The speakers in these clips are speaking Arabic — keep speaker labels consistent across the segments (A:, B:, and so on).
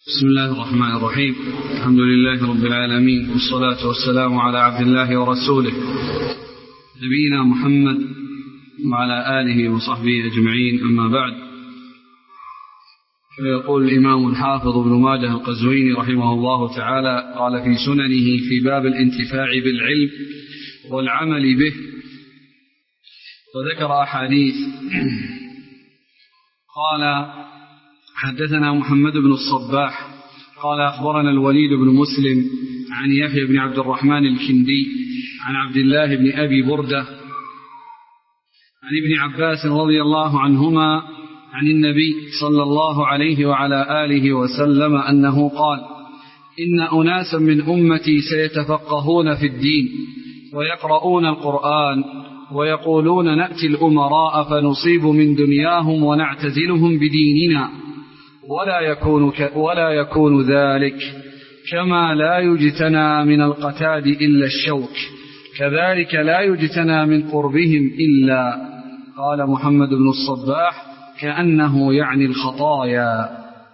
A: بسم الله الرحمن الرحيم. الحمد لله رب العالمين، والصلاة والسلام على عبد الله ورسوله نبينا محمد وعلى آله وصحبه أجمعين، أما بعد. فيقول الإمام الحافظ ابن ماجه القزويني رحمه الله تعالى قال في سننه في باب الانتفاع بالعلم والعمل به، وذكر أحاديث. قال: حدثنا محمد بن الصباح قال أخبرنا الوليد بن مسلم عن يحيى بن عبد الرحمن الكندي عن عبد الله بن أبي بردة عن ابن عباس رضي الله عنهما عن النبي صلى الله عليه وعلى آله وسلم أنه قال: إن أناسا من أمتي سيتفقهون في الدين ويقرؤون القرآن ويقولون نأتي الأمراء فنصيب من دنياهم ونعتزلهم بديننا، ولا يكون ذلك، كما لا يجتنى من القتاد إلا الشوك، كذلك لا يجتنى من قربهم إلا. قال محمد بن الصباح: كأنه يعني الخطايا.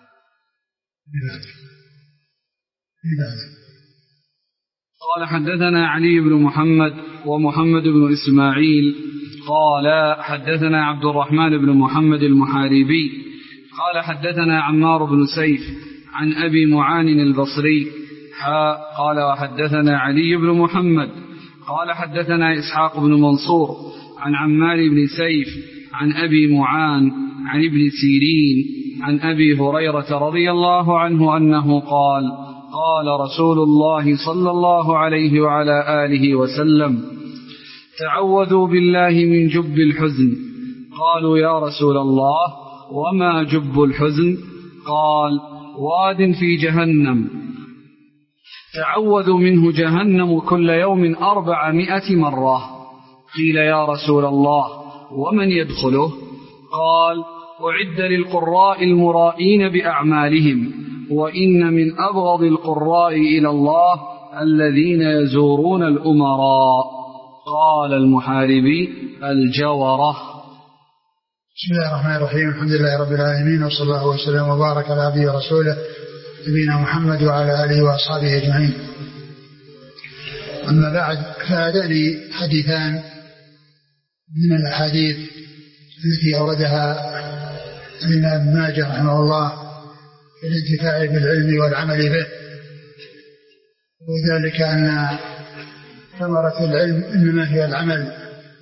A: قال: حدثنا علي بن محمد ومحمد بن إسماعيل قال: حدثنا عبد الرحمن بن محمد المحاربي قال: حدثنا عمار بن سيف عن أبي معان البصري قال: وحدثنا علي بن محمد قال: حدثنا إسحاق بن منصور عن عمار بن سيف عن أبي معان عن ابن سيرين عن أبي هريرة رضي الله عنه أنه قال: قال رسول الله صلى الله عليه وعلى آله وسلم: تعوذوا بالله من جب الحزن. قالوا: يا رسول الله، وما جب الحزن؟ قال: واد في جهنم تعوذ منه جهنم كل يوم 400 مرة. قيل: يا رسول الله، ومن يدخله؟ قال: أعد للقراء المرائين بأعمالهم، وإن من أبغض القراء إلى الله الذين يزورون الأمراء. قال المحاربي: الجورة.
B: بسم الله الرحمن الرحيم. الحمد لله رب العالمين، وصلى الله وسلم وبارك على عبده ورسوله نبينا محمد وعلى آله وأصحابه أجمعين. أما بعد، فهذان حديثان من الأحاديث التي أوردها الإمام ماجه رحمه الله في الانتفاع بالعلم والعمل به، وذلك أن ثمرة العلم إنما هي العمل،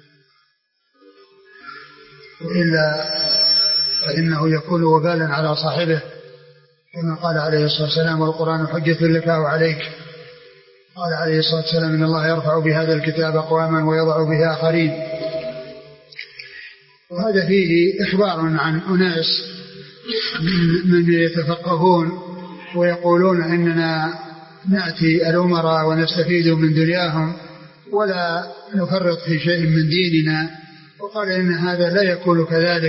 B: وإلا فإنه يكون وبالا على صاحبه، كما قال عليه الصلاة والسلام: والقرآن حجة لك أو عليك. قال عليه الصلاة والسلام: إن الله يرفع بهذا الكتاب أقواما ويضع به آخرين. وهذا فيه إخبار عن أناس من يتفقهون ويقولون إننا نأتي الأمراء ونستفيد من دنياهم ولا نفرط في شيء من ديننا. وقال إن هذا لا يكون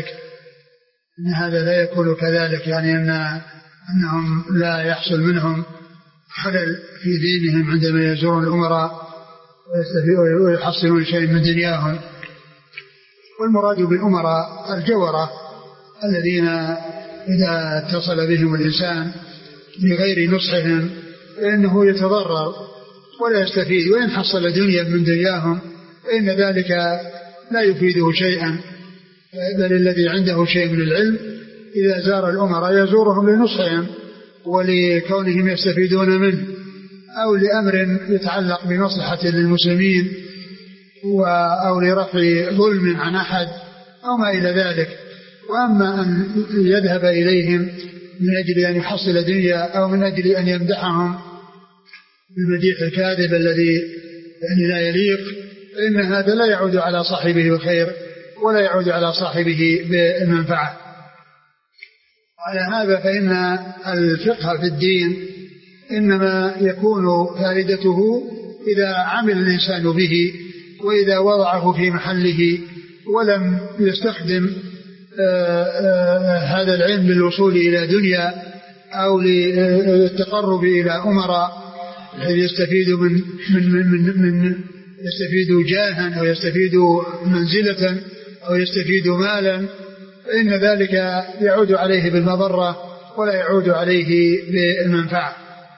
B: كذلك، يعني أنهم لا يحصل منهم خلل في دينهم عندما يزورون الأمراء ويحصلون شيء من دنياهم. والمراد بالأمراء الجورة الذين إذا اتصل بهم الإنسان بغير نصحهم فإنه يتضرر ولا يستفيد، وإن حصل دنيا من دنياهم فإن ذلك لا يفيده شيئا، بل الذي عنده شيء من العلم إذا زار الأمراء يزورهم لنصحهم ولكونهم يستفيدون منه، أو لأمر يتعلق بمصلحة للمسلمين، أو لرفع ظلم عن أحد أو ما إلى ذلك. وأما أن يذهب إليهم من أجل أن يحصل دنيا أو من أجل أن يمدحهم بالمديح الكاذب الذي يعني لا يليق، فإن هذا لا يعود على صاحبه بخير ولا يعود على صاحبه بالمنفعة. على هذا فإن الفقه في الدين إنما يكون فائدته إذا عمل الإنسان به، وإذا وضعه في محله ولم يستخدم هذا العلم للوصول إلى دنيا أو للتقرب إلى أمراء يستفيد من يستفيد جاها أو يستفيد منزلة أو يستفيد مالا، فإن ذلك يعود عليه بالمضرة ولا يعود عليه بالمنفعة.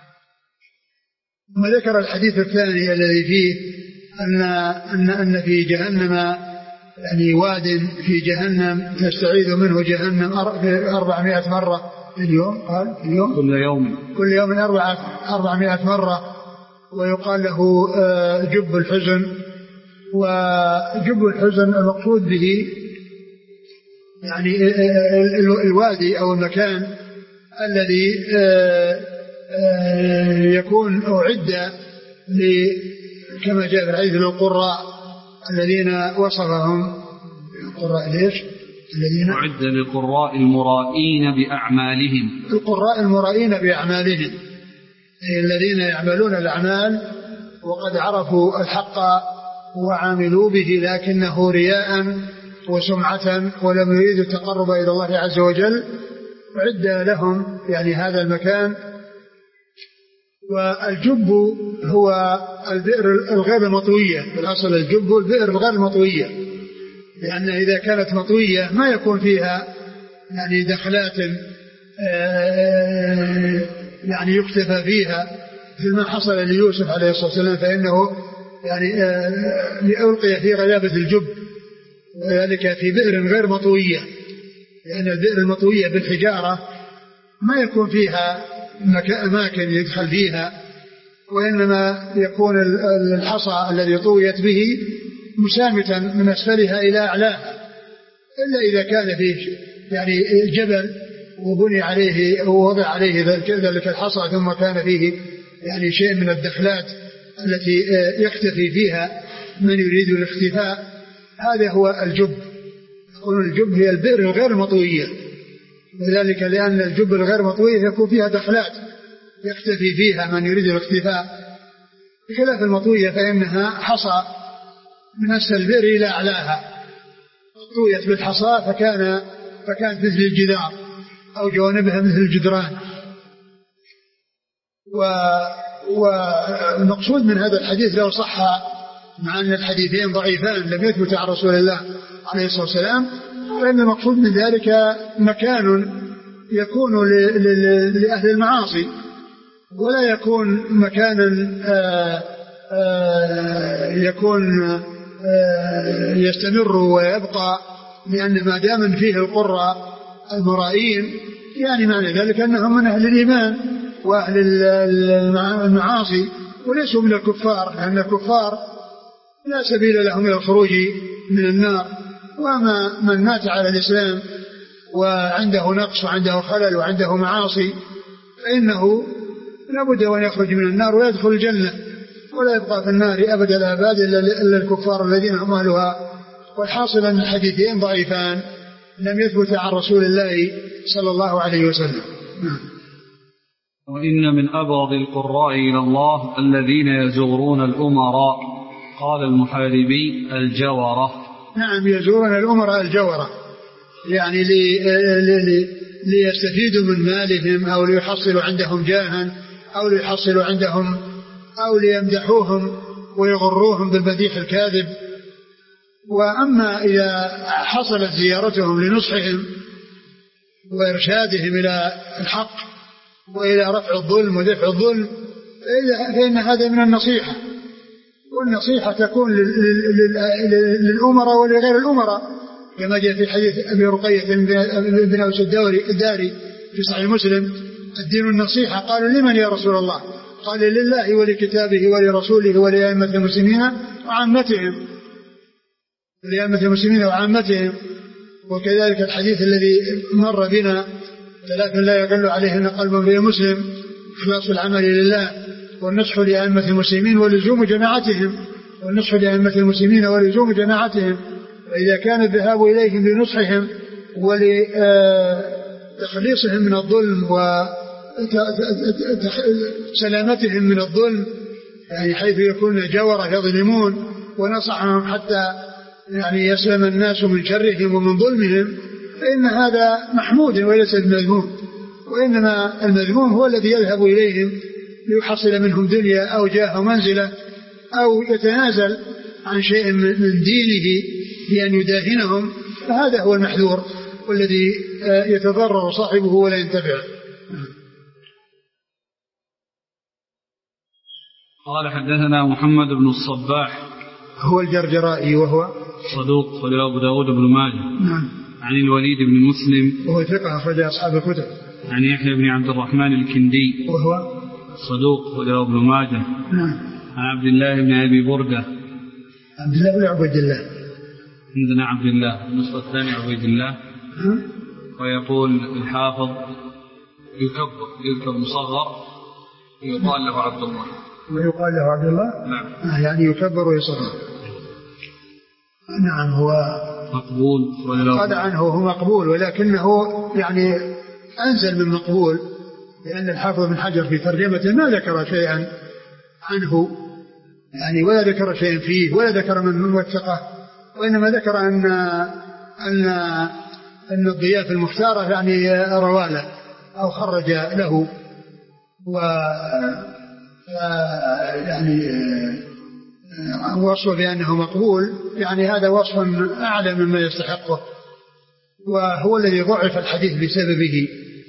B: ثم ذكر الحديث الثاني الذي فيه أن في جهنم يعني واد في جهنم تستعيذ منه جهنم 400 مرة في اليوم. قال في اليوم كل يوم 400 مرة. ويقال له جب الحزن. وجب الحزن المقصود به يعني الوادي أو المكان الذي يكون أعد كما جاء في الحديث للقراء الذين وصفهم القراء ليش الذين
A: أعد للقراء المرائين بأعمالهم.
B: القراء المرائين بأعمالهم الذين يعملون الأعمال وقد عرفوا الحق وعاملوا به لكنه رياء وسمعة ولم يريدوا التقرب إلى الله عز وجل. أعد لهم يعني هذا المكان. والجب هو البئر الغير مطوية. بالأصل الجب البئر الغير مطوية، لأن إذا كانت مطوية ما يكون فيها يعني دخلات يعني يكتفى فيها في ما حصل ليوسف عليه الصلاة والسلام، فإنه يعني ألقي في غيابة الجب، وذلك في بئر غير مطوية، لأن البئر المطوية بالحجارة ما يكون فيها أماكن يدخل فيها، وإنما يكون الحصى الذي طويت به مسامتا من أسفلها إلى أعلاها، إلا إذا كان فيه يعني جبل وبني عليه ووضع عليه ذلك الحصى ثم كان فيه يعني شيء من الدخلات التي يختفي فيها من يريد الاختفاء، هذا هو الجب. يقول الجب هي البئر الغير مطوية، وذلك لأن الجب الغير مطوية يكون فيها دخلات يختفي فيها من يريد الاختفاء، بخلاف المطوية فإنها حصى من أسفل البئر إلى أعلاها، طويت بالحصى فكانت مثل الجدار أو جوانبها مثل الجدران. والمقصود من هذا الحديث لو صح، مع أن الحديثين ضعيفان لم يثبت عن رسول الله عليه الصلاة والسلام، فإن المقصود من ذلك مكان يكون لأهل المعاصي، ولا يكون مكانا يكون يستمر ويبقى، لأن ما دام فيه القراء المرائين يعني معنى ذلك أنهم من أهل الإيمان وأهل المعاصي وليسوا من الكفار، لأن الكفار لا سبيل لهم إلى الخروج من النار. وأما من مات على الإسلام وعنده نقص وعنده خلل وعنده معاصي فإنه لابد أن يخرج من النار ويدخل الجنة، ولا يبقى في النار أبد الآباد إلا الكفار الذين هم أهلها. والحاصل أن الحديثين ضعيفان لم يثبت عن رسول الله صلى الله عليه وسلم.
A: وإن من أبغض القراء إلى الله الذين يزورون الأمراء. قال المحاربي الجورة.
B: نعم، يزورون الأمراء الجورة، يعني ليستفيدوا من مالهم أو ليحصلوا عندهم جاها أو ليحصلوا عندهم أو ليمدحوهم ويغروهم بالمديح الكاذب. وأما إذا حصلت زيارتهم لنصحهم وإرشادهم إلى الحق وإلى رفع الظلم ودفع الظلم فإن هذا من النصيحة، والنصيحة تكون للأمراء ولغير الأمراء، كما جاء في حديث أبي رقية بن أوس الداري في صحيح مسلم: الدين النصيحة. قالوا: لمن يا رسول الله؟ قال: لله ولكتابه ولرسوله ولأئمة المسلمين وعامتهم. وكذلك الحديث الذي مر بنا: 3 لا يقل عليهن قلب امرئ مسلم: إخلاص العمل لله، والنصح لأئمة المسلمين ولزوم جماعتهم. وإذا كان الذهاب إليهم لنصحهم ولتخليصهم من الظلم وسلامتهم من الظلم، يعني حيث يكون جورة يظلمون، ونصحهم حتى يعني يسلم الناس من شرهم ومن ظلمهم، فإن هذا محمود وليس المذموم. وإنما المذموم هو الذي يذهب إليهم ليحصل منهم دنيا أو جاه منزلة، أو يتنازل عن شيء من دينه بأن يداهنهم، فهذا هو المحذور والذي يتضرر صاحبه ولا ينتفع.
A: قال حدثنا محمد بن الصباح
B: هو الجرجرائي وهو
A: صدوق وله أبو داود بن ماجه.
B: نعم.
A: عن الوليد بن مسلم
B: وهو ثقة أخرج أصحاب الكتب.
A: عن يحيى بن عبد الرحمن الكندي
B: وهو
A: صدوق وله ابن ماجه.
B: نعم.
A: عن عبد الله بن أبي بردة.
B: عبد الله بن عبيد الله.
A: عندنا عبد الله النسخة الثانية عبيد الله. ويقول الحافظ يكتب مصغر يقال له عبد الله.
B: ويقال له عبد الله.
A: نعم.
B: يعني يكبر ويصغر. نعم. هو
A: مقبول
B: قال عنه هو مقبول ولكنه يعني أنزل من مقبول لأن الحافظ بن حجر في ترجمته ما ذكر شيئا عنه يعني ولا ذكر شيئا فيه ولا ذكر من وثقه وإنما ذكر أن الضياف المختارة يعني روى له أو خرج له و يعني وصف بأنه مقبول يعني هذا وصف أعلى مما يستحقه وهو الذي ضعف الحديث بسببه.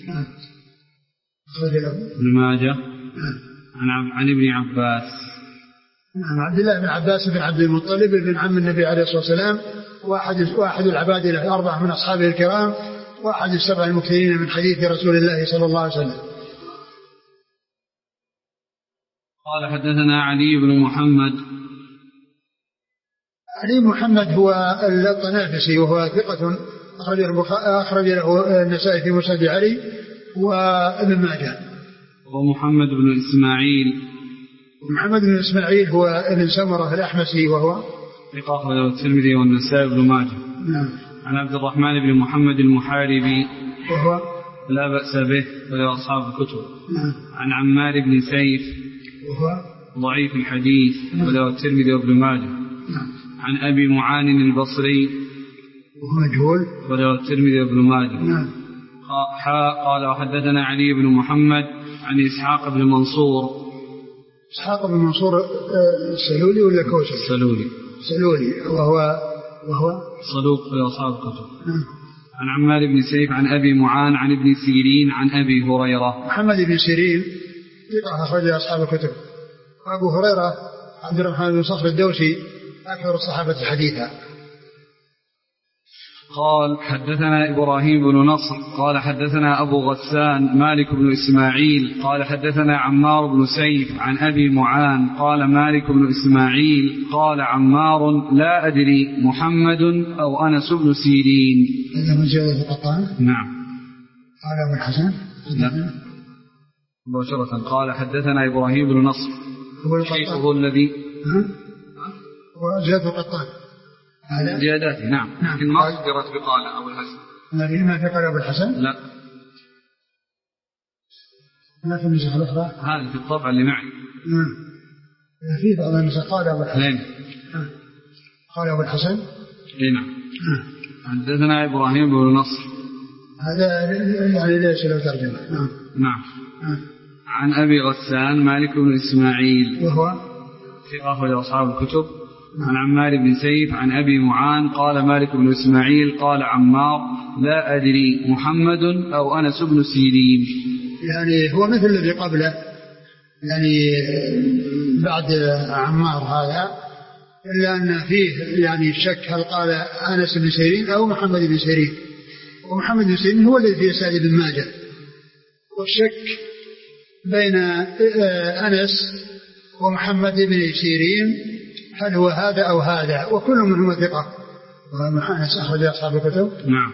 A: ابن ماجه. عن ابن عباس.
B: عبد الله بن عباس بن عبد المطلب بن عم النبي عليه الصلاة والسلام واحد العباد الأربعة من أصحابه الكرام واحد السبع المكثرين من حديث رسول الله صلى الله عليه وسلم.
A: قال حدثنا علي بن محمد.
B: علي بن محمد هو الطنافسي وهو ثقة أخرج له النسائي في مسند علي وابن ماجه.
A: ومحمد بن إسماعيل.
B: محمد بن إسماعيل هو ابن سمرة الأحمسي وهو
A: ثقة أخرجه الترمذي والنسائي وابن ماجه.
B: نعم.
A: عن عبد الرحمن بن محمد المحاربي
B: وهو
A: لا بأس به وله أصحاب الكتب.
B: نعم.
A: عن عمار بن سيف
B: وهو
A: ضعيف الحديث وله الترمذي وابن ماجه.
B: نعم.
A: عن أبي معان البصري
B: وهو مجهول
A: وله الترمذي وابن ماجه.
B: نعم.
A: قال وحدثنا علي بن محمد عن إسحاق بن منصور.
B: إسحاق بن منصور السلولي ولا كوسي؟ سلولي وهو
A: صدوق في أصحاب الكتب. عن عمار بن سيف عن أبي معان عن ابن سيرين عن أبي هريرة.
B: محمد بن سيرين ثقة أخرج أصحاب الكتب. وأبو هريرة عبد الرحمن بن صخر الدوسي أكثر الصحابة حديثا.
A: قال حدثنا إبراهيم بن نصر قال حدثنا أبو غسان مالك بن إسماعيل قال حدثنا عمار بن سيف عن أبي معان قال مالك بن إسماعيل قال عمار لا أدري محمد أو أنس بن سيرين.
B: هذا من زيادة القطان؟
A: نعم.
B: قال أبو الحسن؟
A: لا مباشرة. قال حدثنا إبراهيم بن نصر شيخه الذي
B: وزيادة القطان
A: زياداته. نعم. لكن ما ذكرت بقال أبو الحسن.
B: لكن ما ذكر أبو الحسن؟
A: لا
B: ما في النسخة الأخرى.
A: هذا في الطبع اللي معي.
B: في بعض النسخ قال أبو الحسن. قال أبو الحسن.
A: نعم. حدثنا إبراهيم بن نصر.
B: هذا يعني ليس له ترجمة.
A: نعم. عن أبي غسان مالك بن إسماعيل
B: وهو
A: ثقة أخرج أصحاب الكتب. عن عمار بن سيف عن أبي معان قال مالك بن إسماعيل قال عمار لا أدري محمد أو أنس بن سيرين.
B: يعني هو مثل الذي قبله يعني بعد عمار هذا إلا أن فيه يعني الشك هل قال أنس بن سيرين أو محمد بن سيرين. ومحمد بن سيرين هو الذي في سعيد بن ماجه والشك بين أنس ومحمد بن سيرين هل هو هذا أو هذا وكل منهما ثقة. وأنس أخرج أصحاب الكتب.
A: نعم.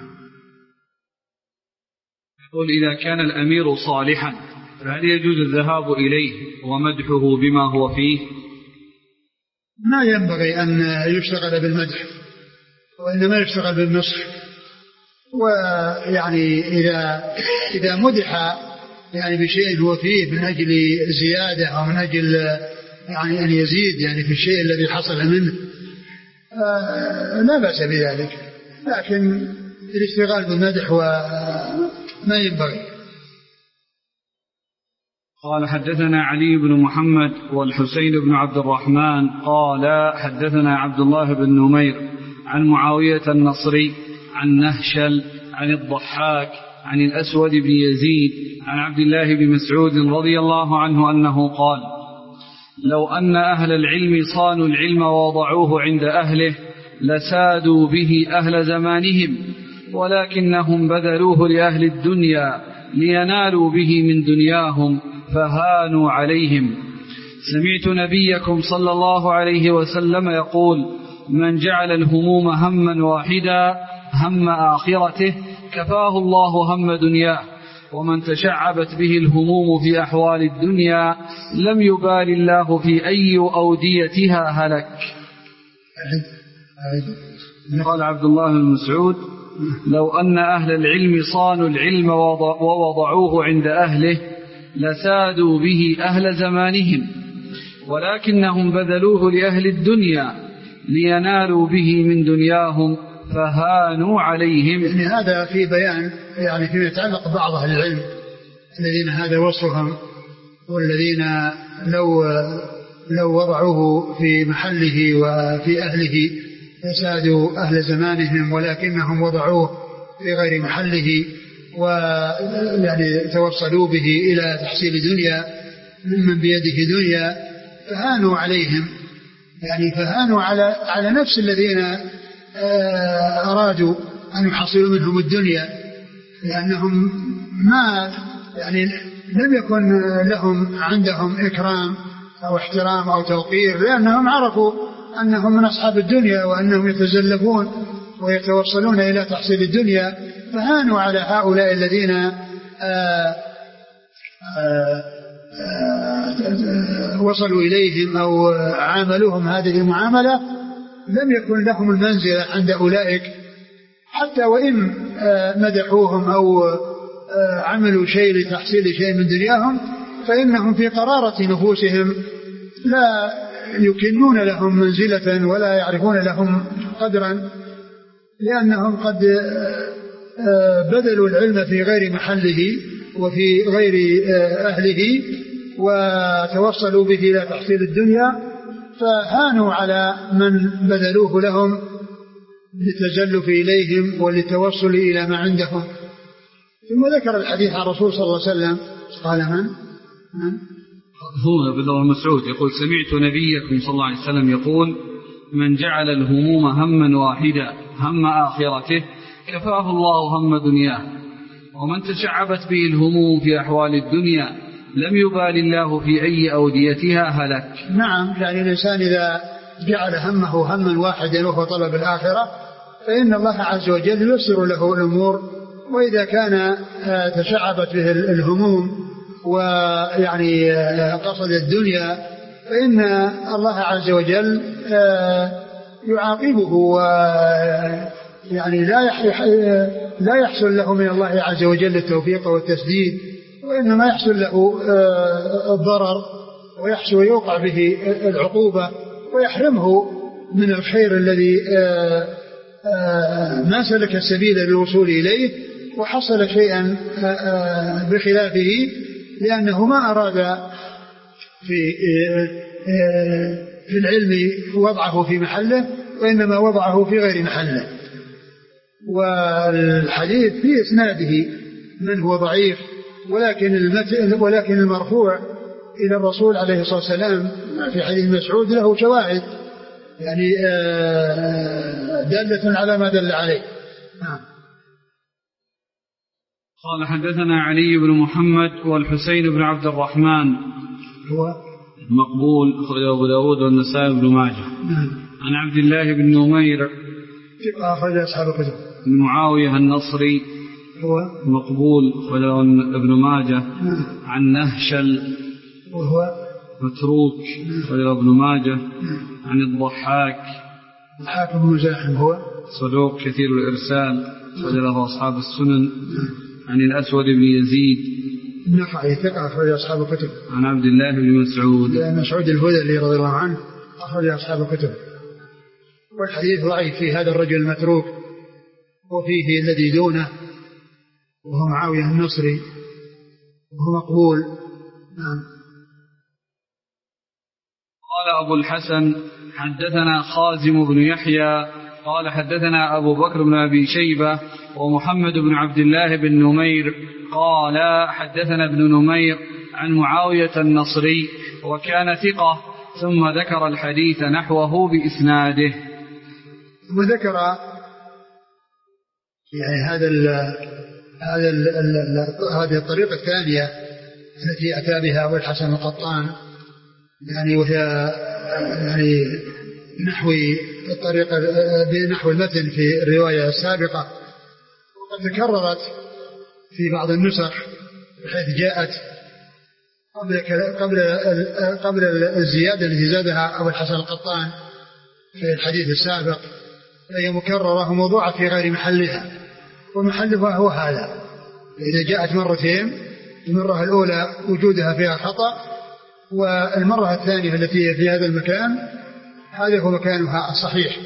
A: يقول إذا كان الأمير صالحا فهل يجوز الذهاب إليه ومدحه بما هو فيه؟
B: ما ينبغي أن يشتغل بالمدح وإنما يشتغل بالنصح. ويعني إذا مدح يعني بشيء هو فيه من أجل زيادة أو من أجل يعني أن يزيد يعني في الشيء الذي حصل منه لا بأس بذلك لكن الاشتغال بالمدح وما ينبغي.
A: قال حدثنا علي بن محمد والحسين بن عبد الرحمن قال حدثنا عبد الله بن نمير عن معاوية النصري عن نهشل عن الضحاك عن الأسود بن يزيد عن عبد الله بن مسعود رضي الله عنه أنه قال لو أن أهل العلم صانوا العلم ووضعوه عند أهله لسادوا به أهل زمانهم، ولكنهم بذلوه لأهل الدنيا لينالوا به من دنياهم فهانوا عليهم. سمعت نبيكم صلى الله عليه وسلم يقول: من جعل الهموم هما واحدا هم آخرته كفاه الله هم دنياه، ومن تشعبت به الهموم في أحوال الدنيا لم يبال الله في أي أوديتها هلك. قال عبد الله بن مسعود: لو أن أهل العلم صانوا العلم ووضعوه عند أهله لسادوا به أهل زمانهم، ولكنهم بذلوه لأهل الدنيا لينالوا به من دنياهم فهانوا عليهم.
B: يعني هذا في بيان يعني فيما يتعلق بعض أهل العلم الذين هذا وصفهم، والذين لو وضعوه في محله وفي أهله فسادوا أهل زمانهم، ولكنهم وضعوه في غير محله ويعني توصلوا به إلى تحصيل دنيا ممن بيده دنيا فهانوا عليهم، يعني فهانوا على نفس الذين أرادوا أن يحصلوا منهم الدنيا، لأنهم ما يعني لم يكن لهم عندهم إكرام أو احترام أو توقير، لأنهم عرفوا أنهم من أصحاب الدنيا وأنهم يتزلفون ويتوصلون إلى تحصيل الدنيا، فهانوا على هؤلاء الذين وصلوا إليهم أو عاملوهم هذه المعاملة. لم يكن لهم المنزلة عند أولئك حتى وإن مدحوهم أو عملوا شيء لتحصيل شيء من دنياهم، فإنهم في قرارة نفوسهم لا يكنون لهم منزلة ولا يعرفون لهم قدرا، لأنهم قد بذلوا العلم في غير محله وفي غير أهله وتوصلوا به إلى تحصيل الدنيا، فهانوا على من بذلوه لهم للتزلف إليهم وللتوصل إلى ما عندهم. ثم ذكر الحديث عن الرسول صلى الله عليه وسلم قال:
A: هو ابن مسعود يقول: سمعت نبيكم صلى الله عليه وسلم يقول: من جعل الهموم هما واحدا هم آخرته كفاه الله هم دنياه، ومن تشعبت به الهموم في أحوال الدنيا لم يبال الله في أي أوديتها هلك.
B: نعم، يعني الإنسان إذا جعل همه هما واحدا وهو طلب الآخرة فإن الله عز وجل ييسر له الأمور، وإذا كان تشعبت به الهموم ويعني قصد الدنيا فإن الله عز وجل يعاقبه، ويعني لا يحصل له من الله عز وجل التوفيق والتسديد، وإنما يحصل له الضرر ويحصل ويوقع به العقوبة ويحرمه من الخير الذي ما سلك السبيل للوصول إليه، وحصل شيئا بخلافه لأنه ما أراد في العلم وضعه في محله وإنما وضعه في غير محله. والحديث في إسناده من هو ضعيف، ولكن المرفوع إلى الرسول عليه الصلاة والسلام في حديث مسعود له شواهد يعني دالة على ما دل عليه.
A: قال: حدثنا علي بن محمد والحسين بن عبد الرحمن
B: هو
A: مقبول، أخرجه أبو داود والنسائي بن ماجه. عن عبد الله بن نمير
B: أخرج أصحاب الكتب.
A: بن معاوية النصري
B: هو
A: مقبول، أخرجه ابن ماجه. عن نهشل
B: وهو
A: متروك، أخرجه ابن ماجه. عن الضحاك
B: بن مزاحم هو
A: صدوق كثير الإرسال، أخرجه أصحاب السنن. عن الأسود بن يزيد
B: النخعي ثقة، أخرج أصحاب الكتب.
A: عن عبد الله بن مسعود
B: الهذلي رضي الله عنه، أخرج أصحاب الكتب. والحديث ضعيف في هذا الرجل المتروك، وفيه الذي دونه وهو معاوية النصري وهو مقبول.
A: قال أبو الحسن: حدثنا خازم بن يحيى قال: حدثنا أبو بكر بن أبي شيبة ومحمد بن عبد الله بن نمير قال: حدثنا ابن نمير عن معاوية النصري وكان ثقة، ثم ذكر الحديث نحوه بإسناده.
B: وذكر يعني هذه الطريقة الثانية التي أتى بها أبو الحسن القطان، يعني وهي يعني بنحو المتن في الرواية السابقة، وقد تكررت في بعض النسخ بحيث جاءت قبل الزيادة التي زادها أبو الحسن القطان في الحديث السابق، فهي مكررة وموضوعة في غير محلها، ومحلها هو هذا. إذا جاءت مرتين، المرة الأولى وجودها فيها خطأ، والمرة الثانية التي في هذا المكان هذا هو مكانها الصحيح.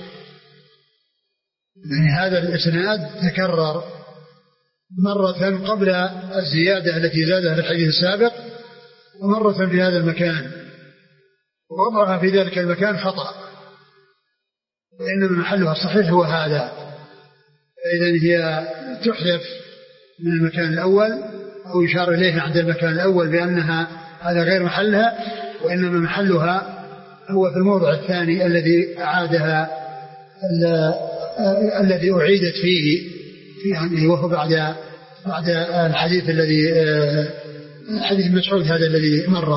B: يعني هذا الإسناد تكرر مرة قبل الزيادة التي زادها في الحديث السابق، ومرة في هذا المكان، ووضعها في ذلك المكان خطأ، وإنما محلها الصحيح هو هذا. فإذن هي تحذف من المكان الأول، أو يشار إليها عند المكان الأول بأنها هذا غير محلها، وإنما محلها هو في الموضع الثاني الذي أعيدت فيه يعني، وهو بعد الحديث الذي حديث مسعود هذا الذي مر.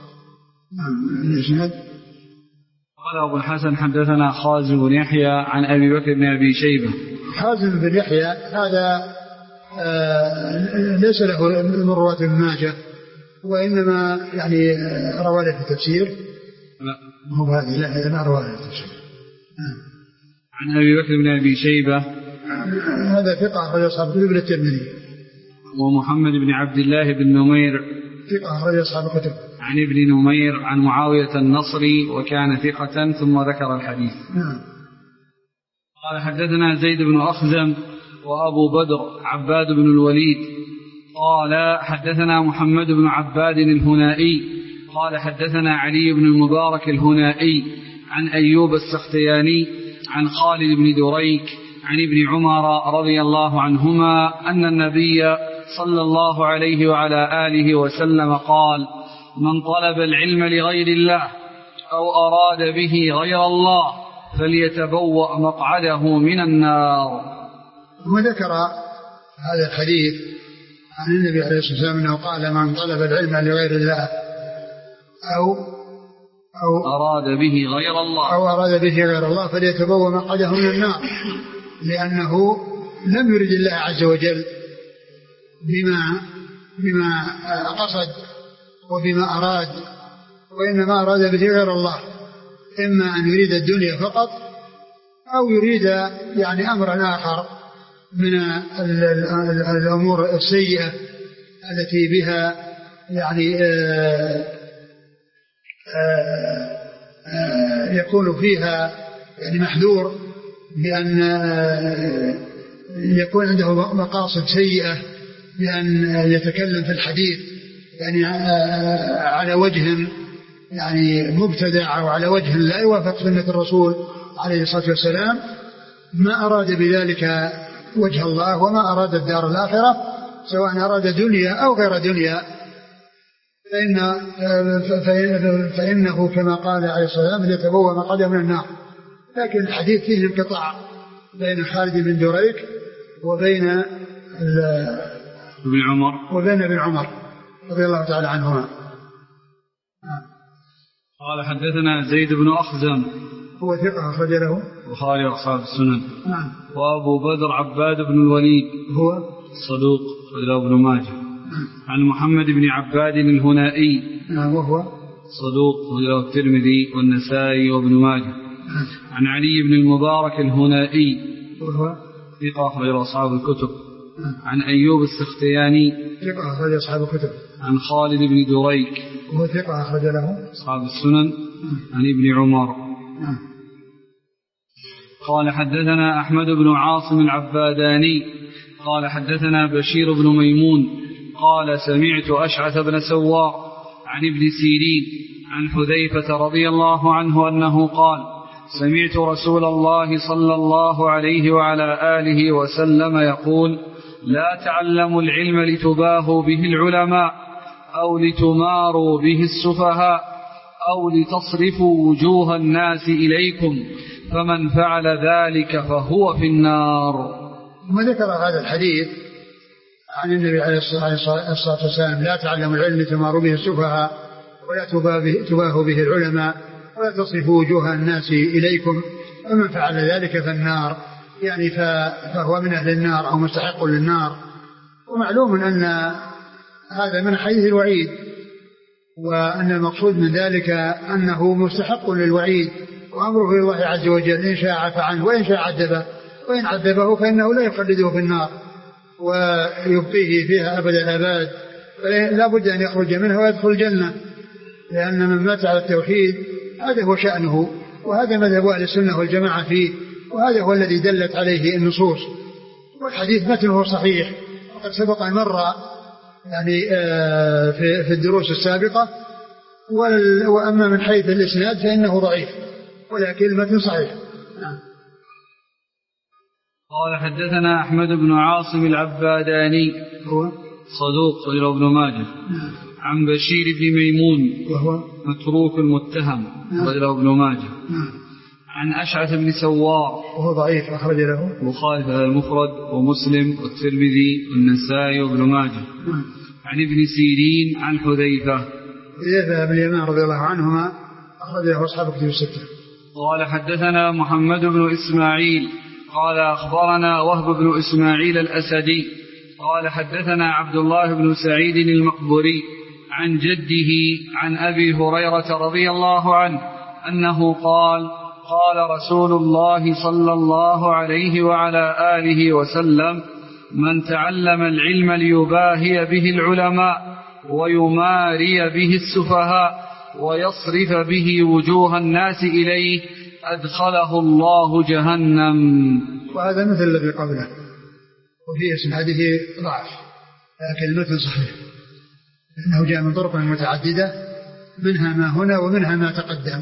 A: قال أبو الحسن حدثنا خازن بن يحيى عن أبي بكر بن أبي شيبة.
B: خازن بن يحيى هذا ليس له من رواة ابن ماجه، وإنما يعني رواه في التفسير.
A: لا
B: هو هذه لا رواه في التفسير.
A: عن أبي بكر بن أبي شيبة
B: هذا ثقة أخرج أصحاب الكتب إلا الترمذي.
A: ومحمد بن عبد الله بن نمير
B: ثقة أخرج أصحاب الكتب.
A: عن ابن نمير عن معاوية النصري وكان ثقة، ثم ذكر الحديث. قال حدثنا زيد بن أخزم وأبو بدر عباد بن الوليد قال حدثنا محمد بن عباد الهنائي قال حدثنا علي بن المبارك الهنائي عن أيوب السختياني عن خالد بن دريك عن ابن عمر رضي الله عنهما أن النبي صلى الله عليه وعلى آله وسلم قال: من طلب العلم لغير الله أو أراد به غير الله فليتبوأ مقعده من النار.
B: وذكر هذا الحديث عن النبي عليه الصلاة والسلام أنه قال: من طلب العلم لغير الله أو
A: أراد به غير الله
B: فليتبوأ مقعده من النار، لأنه لم يرد الله عز وجل بما قصد وبما أراد، وإنما أراد به غير الله، إما أن يريد الدنيا فقط أو يريد يعني أمرا آخر من الأمور السيئة التي بها يعني يكون فيها يعني محذور بأن يكون عنده مقاصد سيئة، بأن يتكلم في الحديث يعني على وجه يعني مبتدع أو على وجه لا يوافق سنة الرسول عليه الصلاة والسلام. ما أراد بذلك وجه الله وما أراد الدار الآخرة، سواء أراد دنيا أو غير دنيا، فإنه كما قال عليه الصلاة والسلام يتبوأ مقعده من النار. لكن الحديث فيه انقطاع بين خالد بن دريك وبين ابن عمر رضي الله تعالى عنهما.
A: قال حدثنا زيد بن أخزم
B: هو ثقة أخرج له
A: البخاري وأصحاب السنن. وأبو بدر عباد بن الوليد
B: هو
A: صدوق أخرج له ابن ماجه. عن محمد بن عباد الهنائي
B: وهو
A: صدوق أخرج له الترمذي والنسائي وابن ماجه. عن علي بن المبارك الهنائي
B: وهو
A: ثقة أخرج له أصحاب الكتب. عن أيوب السختياني
B: ثقة أخرج أصحاب الكتب.
A: عن خالد بن دريك
B: وهو ثقة أخرج له
A: أصحاب السنن. عن ابن عمر. قال حدثنا أحمد بن عاصم العباداني قال حدثنا بشير بن ميمون قال سمعت أشعث بن سوار عن ابن سيرين عن حذيفة رضي الله عنه أنه قال: سمعت رسول الله صلى الله عليه وعلى آله وسلم يقول: لا تعلموا العلم لتباهوا به العلماء أو لتماروا به السفهاء أو لتصرفوا وجوه الناس إليكم فمن فعل ذلك فهو في النار.
B: ثم ذكر هذا الحديث عن النبي عليه الصلاة والسلام: لا تعلموا العلم لتماروا به السفهاء ولا تباهوا به العلماء ولا تصرفوا وجوه الناس إليكم فمن فعل ذلك فالنار، يعني فهو من أهل النار أو مستحق للنار. ومعلوم أن هذا من حيث الوعيد، وأن المقصود من ذلك أنه مستحق للوعيد، وأمره إلى الله عز وجل، إن شاء عفى عنه وإن شاء عذبه، وإن عذبه فإنه لا يخلده في النار ويبقيه فيها أبد الآباد، لا بد أن يخرج منها ويدخل الجنة، لأن من مات على التوحيد هذا هو شأنه، وهذا مذهب أهل السنة والجماعة فيه، وهذا هو الذي دلت عليه النصوص. والحديث متنه صحيح، وقد سبق أن مر يعني في الدروس السابقة. وأما من حيث الإسناد فإنه ضعيف، ولكن المتن صحيح.
A: قال حدثنا أحمد بن عاصم العباداني صدوق رجل ابن ماجه عن بشير بن ميمون
B: وهو
A: متروك المتهم رجل ابن ماجه عن أشعث بن سوار
B: وهو ضعيف أخرج له
A: البخاري في المفرد ومسلم والترمذي والنسائي وابن ماجه عن ابن سيرين عن حذيفة
B: بن اليمان رضي الله عنهما أخرج له أصحاب كتب الستة.
A: قال حدثنا محمد بن إسماعيل قال أخبرنا وهب بن إسماعيل الأسدي قال حدثنا عبد الله بن سعيد المقبري عن جده عن أبي هريرة رضي الله عنه أنه قال قال رسول الله صلى الله عليه وعلى آله وسلم: من تعلم العلم ليباهي به العلماء ويماري به السفهاء ويصرف به وجوه الناس إليه أدخله الله جهنم.
B: وهذا مثل الذي قبله، وفي إسناده ضعف، لكن المتن صحيح لأنه جاء من طرق متعددة، منها ما هنا ومنها ما تقدم.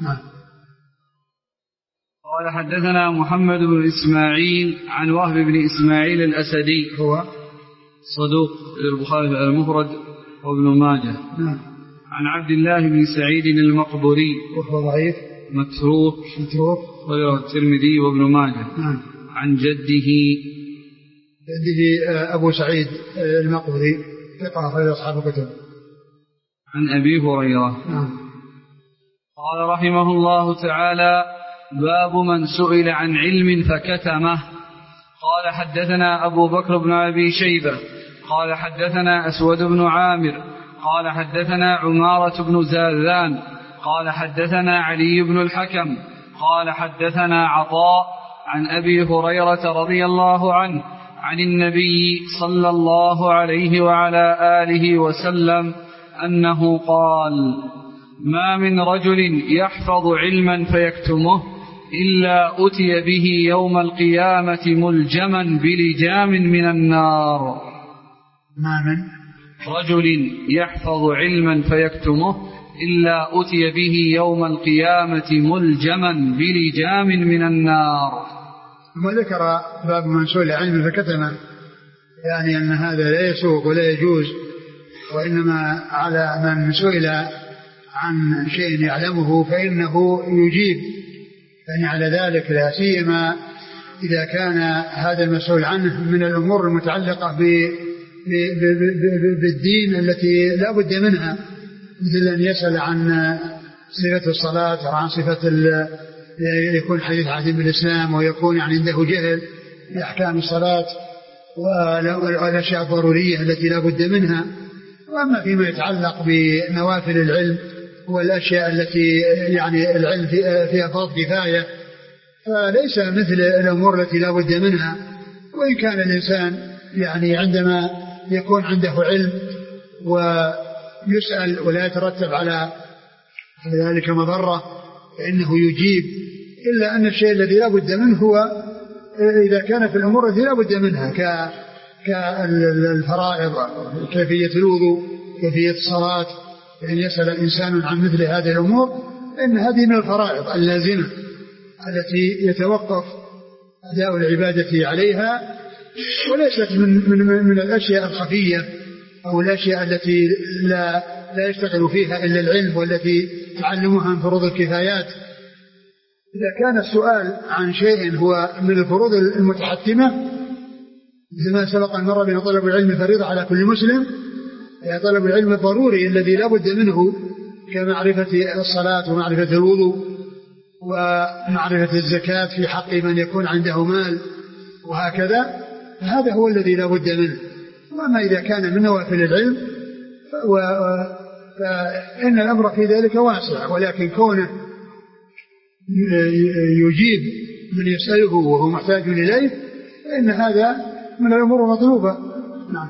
A: قال حدثنا محمد بن إسماعيل عن وهب بن إسماعيل الأسدي
B: هو
A: صدوق البخاري المفرد وابن ماجه عن عبد الله بن سعيد المقبري
B: وهو ضعيف
A: متروك وله الترمذي وابن ماجه عن جده
B: أبو سعيد المقبري ثقة أخرج أصحاب الكتب
A: عن أبي هريرة. قال رحمه الله تعالى: باب من سئل عن علم فكتمه. قال حدثنا أبو بكر بن أبي شيبة قال حدثنا أسود بن عامر قال حدثنا عمارة بن زاذان قال حدثنا علي بن الحكم قال حدثنا عطاء عن أبي هريرة رضي الله عنه عن النبي صلى الله عليه وعلى آله وسلم أنه قال: ما من رجل يحفظ علما فيكتمه إلا أتي به يوم القيامة ملجما بلجام من النار.
B: ما من
A: رجل يحفظ علما فيكتمه إلا أتي به يوم القيامة ملجما بلجام من النار.
B: ثم ذكر باب من سئل علم فكتمه، يعني أن هذا لا يسوق ولا يجوز، وإنما على من سئل عن شيء يعلمه فإنه يجيب يعني على ذلك، لا سيما إذا كان هذا المسؤول عنه من الأمور المتعلقة بالدين التي لا بد منها، مثل أن يسأل عن صفة الصلاة وعن صفة يكون حديث عهد بالإسلام ويكون يعني عنده جهل بأحكام الصلاة والأشياء الضرورية التي لا بد منها. وأما فيما يتعلق بنوافل العلم والأشياء التي يعني العلم فيها فرض كفاية فليس مثل الأمور التي لا بد منها. وإن كان الإنسان يعني عندما يكون عنده علم ويسأل ولا يترتب على ذلك مضرة فإنه يجيب، إلا أن الشيء الذي لا بد منه هو إذا كان في الأمور التي لا بد منها كالفرائض، كيفية الوضوء، كيفية الصلاة، يعني يسأل الإنسان عن مثل هذه الأمور، إن هذه من الفرائض اللازمة التي يتوقف أداء العبادة عليها، وليست من الأشياء الخفية أو الأشياء التي لا لا يشتغل فيها إلا العلم والتي تعلمها من فروض الكفايات. إذا كان السؤال عن شيء هو من الفروض المتحتمة كما سبق أن مر بأن طلب العلم فريضة على كل مسلم، يعني طلب العلم الضروري الذي لا بد منه كمعرفة الصلاة ومعرفة الوضوء ومعرفة الزكاة في حق من يكون عنده مال وهكذا، هذا هو الذي لا بد منه. وأما إذا كان من نوافل العلم فإن الأمر في ذلك واسع، ولكن كونه يجيب من يسأله وهو محتاج إليه فإن هذا من الأمور المطلوبة. نعم.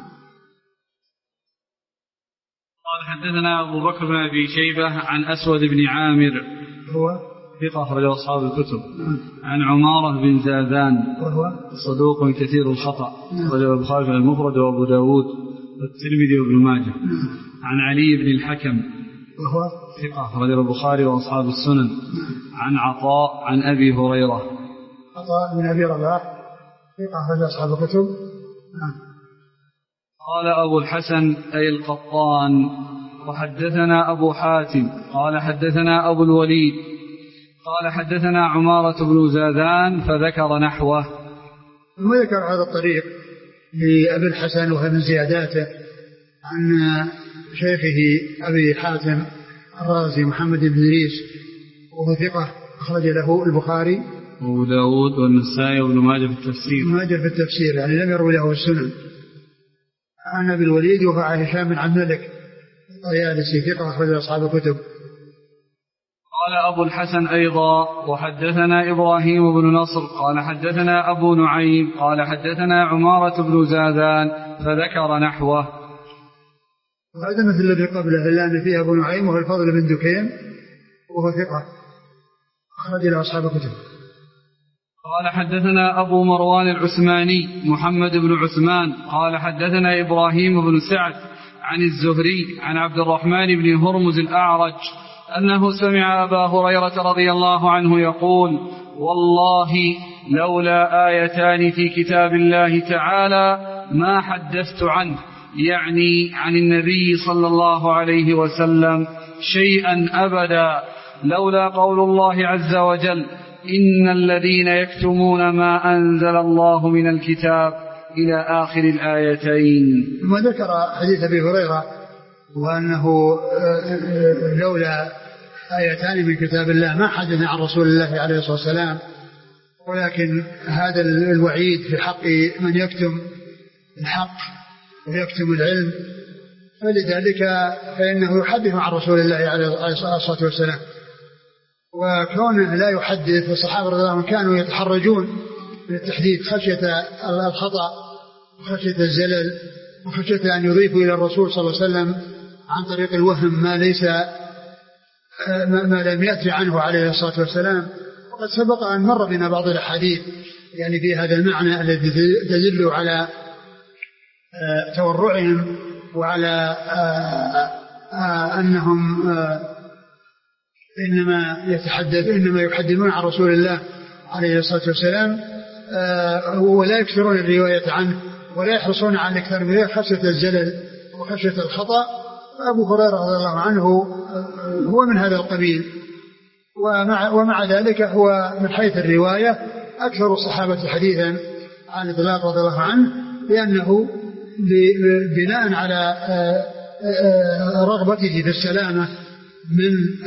A: قال حدثنا أبو بكر بن أبي شيبة عن أسود بن عامر
B: هو
A: ثقة أخرجه أصحاب الكتب. عن عمارة بن زادان
B: وهو
A: صدوق كثير الخطأ أخرجه البخاري في المفرد وأبو داود والترمذي وابن ماجه. عن علي بن الحكم
B: وهو
A: ثقة أخرجه البخاري وأصحاب السنن. عن عطاء عن أبي هريرة
B: عطاء بن أبي رباح ثقة أخرجه أصحاب الكتب.
A: قال أبو الحسن أي القطان وحدثنا أبو حاتم قال حدثنا أبو الوليد قال حدثنا عمارة بن زادان فذكر نحوه.
B: وذكر هذا الطريق لأبي الحسن وهو من زياداته عن شيخه أبي حاتم الرازي محمد بن إدريس وهو ثقة أخرج له البخاري
A: وأبو داود والنسائي وابن ماجه في
B: التفسير يعني لم يروي له السنن. عن أبي الوليد وهو هشام بن عبد الملك الطيالسي ثقة أخرج أصحاب الكتب.
A: قال أبو الحسن أيضا وحدثنا إبراهيم بن نصر قال حدثنا أبو نعيم قال حدثنا عمارة بن زادان فذكر نحوه.
B: وهذا مثل الذي قبله إلا أن فيه أبو نعيم وهو الفضل بن دكين وهو ثقة أخرج له أصحاب الكتب.
A: قال حدثنا أبو مروان العثماني محمد بن عثمان قال حدثنا إبراهيم بن سعد عن الزهري عن عبد الرحمن بن هرمز الأعرج أنه سمع أبا هريرة رضي الله عنه يقول والله لولا آيتان في كتاب الله تعالى ما حدثت عنه، يعني عن النبي صلى الله عليه وسلم شيئا أبدا، لولا قول الله عز وجل إن الذين يكتمون ما أنزل الله من الكتاب إلى آخر الآيتين.
B: ثم ذكر حديث أبي هريرة وأنه لولا آيتان من كتاب الله ما حدث عن رسول الله عليه الصلاة والسلام، ولكن هذا الوعيد في حق من يكتم الحق ويكتم العلم، فلذلك فإنه يحدث عن رسول الله عليه الصلاة والسلام. وكونه لا يحدث الصحابة رضي الله عنهم كانوا يتحرجون من التحديث خشية الخطأ وخشية الزلل وخشية أن يضيفوا إلى الرسول صلى الله عليه وسلم عن طريق الوهم ما لم يأتي عنه عليه الصلاة والسلام. وقد سبق أن مر بنا بعض الأحاديث يعني في هذا المعنى الذي تدل على تورعهم وعلى أنهم إنما يحدثون عن رسول الله عليه الصلاة والسلام ولا يكثرون الرواية عنه ولا يحرصون على الإكثار منه خشية الزلل وخشية الخطأ. أبو هريرة رضي الله عنه هو من هذا القبيل، ومع ذلك هو من حيث الرواية أكثر الصحابة حديثا عن الإطلاق رضي الله عنه، لأنه بناء على رغبته في السلامة من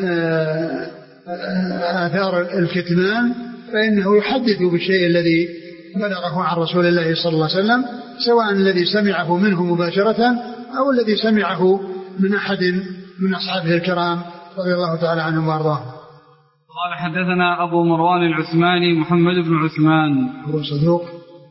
B: آثار الكتمان فإنه يحدث بالشيء الذي بلغه عن رسول الله صلى الله عليه وسلم، سواء الذي سمعه منه مباشرة أو الذي سمعه من أحد من أصحابه الكرام رضي الله تعالى عنهم وأرضاهم.
A: قال حدثنا أبو مروان العثماني محمد بن عثمان
B: هو صدوق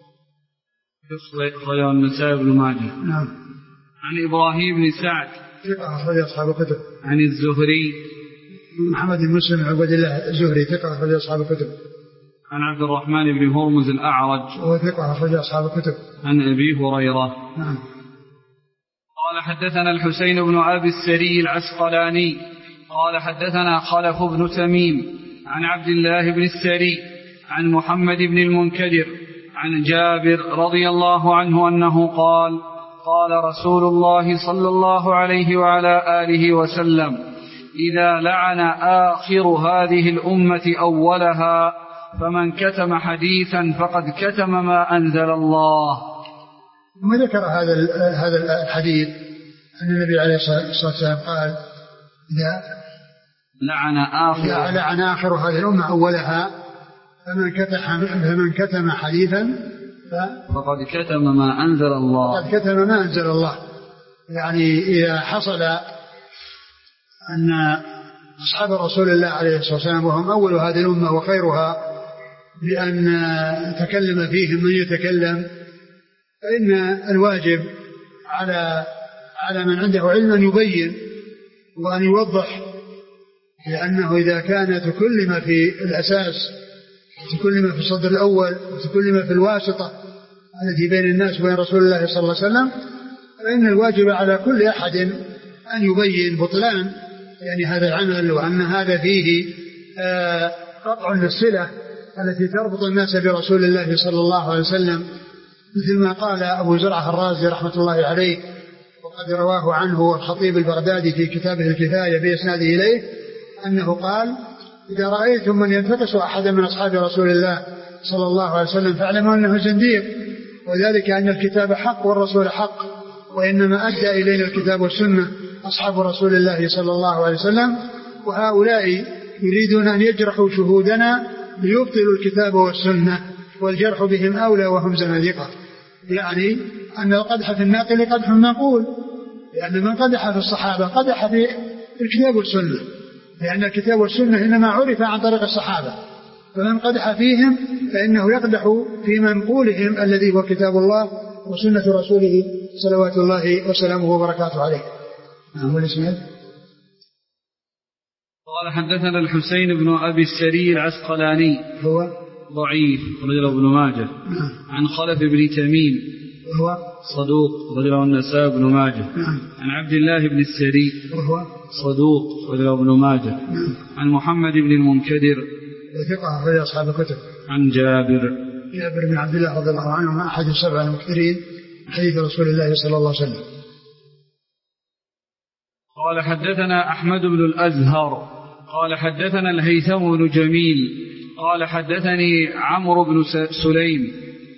A: أخرجه النسائي بن ماجه.
B: نعم.
A: عن إبراهيم بن سعد
B: ثقة أخرج أصحاب الكتب.
A: عن الزهري
B: محمد بن مسلم عبد الله الزهري ثقة أخرج أصحاب الكتب.
A: عن عبد الرحمن بن هرمز الأعرج
B: وهو ثقة أخرج أصحاب الكتب.
A: عن أبي هريرة.
B: نعم.
A: قال حدثنا الحسين بن أبي السري العسقلاني قال حدثنا خلف بن تميم عن عبد الله بن السري عن محمد بن المنكدر عن جابر رضي الله عنه أنه قال قال رسول الله صلى الله عليه وعلى آله وسلم: إذا لعن آخر هذه الأمة أولها فمن كتم حديثا فقد كتم ما أنزل الله.
B: ثم ذكر هذا الحديث أن النبي عليه الصلاة والسلام قال: إذا لعن آخر هذه الأمة أولها فمن كتم حديثا
A: فقد كتم ما أنزل الله.
B: فقد كتم ما أنزل الله. يعني إذا حصل أن أصحاب رسول الله عليه الصلاة والسلام وهم أول هذه الأمة وخيرها بأن تكلم فيهم من يتكلم، فإن الواجب على من عنده علم أن يبين وأن يوضح، لأنه إذا كان تكلم في الأساس وتكلم في الصدر الأول وتكلم في الواسطة التي بين الناس وبين رسول الله صلى الله عليه وسلم، فإن الواجب على كل أحد أن يبين بطلان يعني هذا العمل، وأن هذا فيه قطع للصلة التي تربط الناس برسول الله صلى الله عليه وسلم، مثل ما قال أبو زرعة الرازي رحمة الله عليه، وقد رواه عنه الخطيب البغدادي في كتابه الكفاية بإسناده إليه، أنه قال: إذا رأيتم من ينتقص أحدا من أصحاب رسول الله صلى الله عليه وسلم فاعلموا أنه زنديق، وذلك أن الكتاب حق والرسول حق، وإنما أدى إلينا الكتاب والسنة أصحاب رسول الله صلى الله عليه وسلم، وهؤلاء يريدون أن يجرحوا شهودنا ليبطلوا الكتاب والسنة، والجرح بهم أولى وهم زنادقة. يعني أن القدح في الناقل قدح منقول، لأن من قدح في الصحابة قدح في الكتاب والسنة، لأن الكتاب والسنة إنما عرف عن طريق الصحابة، فمن قدح فيهم فإنه يقدح في منقولهم الذي هو كتاب الله وسنة رسوله صلوات الله وسلامه وبركاته عليه.
A: قال: حدثنا الحسين بن أبي السري العسقلاني
B: هو
A: ضعيف رجله ابن ماجه. عن خلف بن تميم
B: هو
A: صدوق رجله النسائي بن ماجه. عن عبد الله بن السري
B: وهو
A: صدوق رجله ابن ماجه. عن محمد بن المنكدر
B: وثقة في أصحاب الكتب.
A: عن جابر
B: بن عبد الله رضي الله عنه أحد السبع المكثرين حديث رسول الله صلى الله عليه وسلم.
A: قال: حدثنا أحمد بن الأزهر قال: حدثنا الهيثم بن جميل قال: حدثني عمرو بن سليم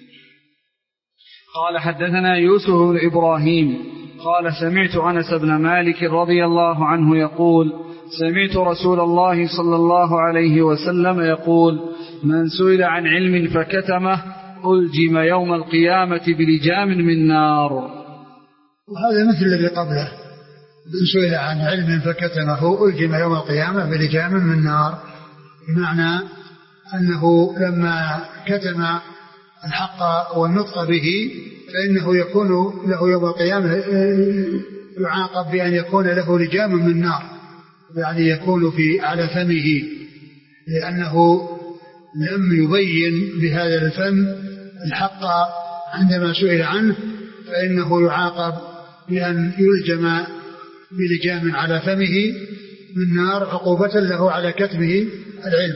A: قال: حدثنا يوسف بن إبراهيم قال: سمعت أنس بن مالك رضي الله عنه يقول: سمعت رسول الله صلى الله عليه وسلم يقول: من سئل عن علم فكتمه ألجم يوم القيامة بلجام من نار.
B: وهذا مثل الذي قبله: من سئل عن علم فكتمه ألجم يوم القيامة بلجام من نار، بمعنى أنه لما كتم الحق والنطق به فإنه يكون له يوم القيامة يعاقب بأن يكون له لجام من نار، يعني يكون على فمه، لأنه لم يبين بهذا الفم الحق عندما سئل عنه، فإنه يعاقب بأن يلجم بلجام على فمه من نار عقوبة له على كتمه العلم.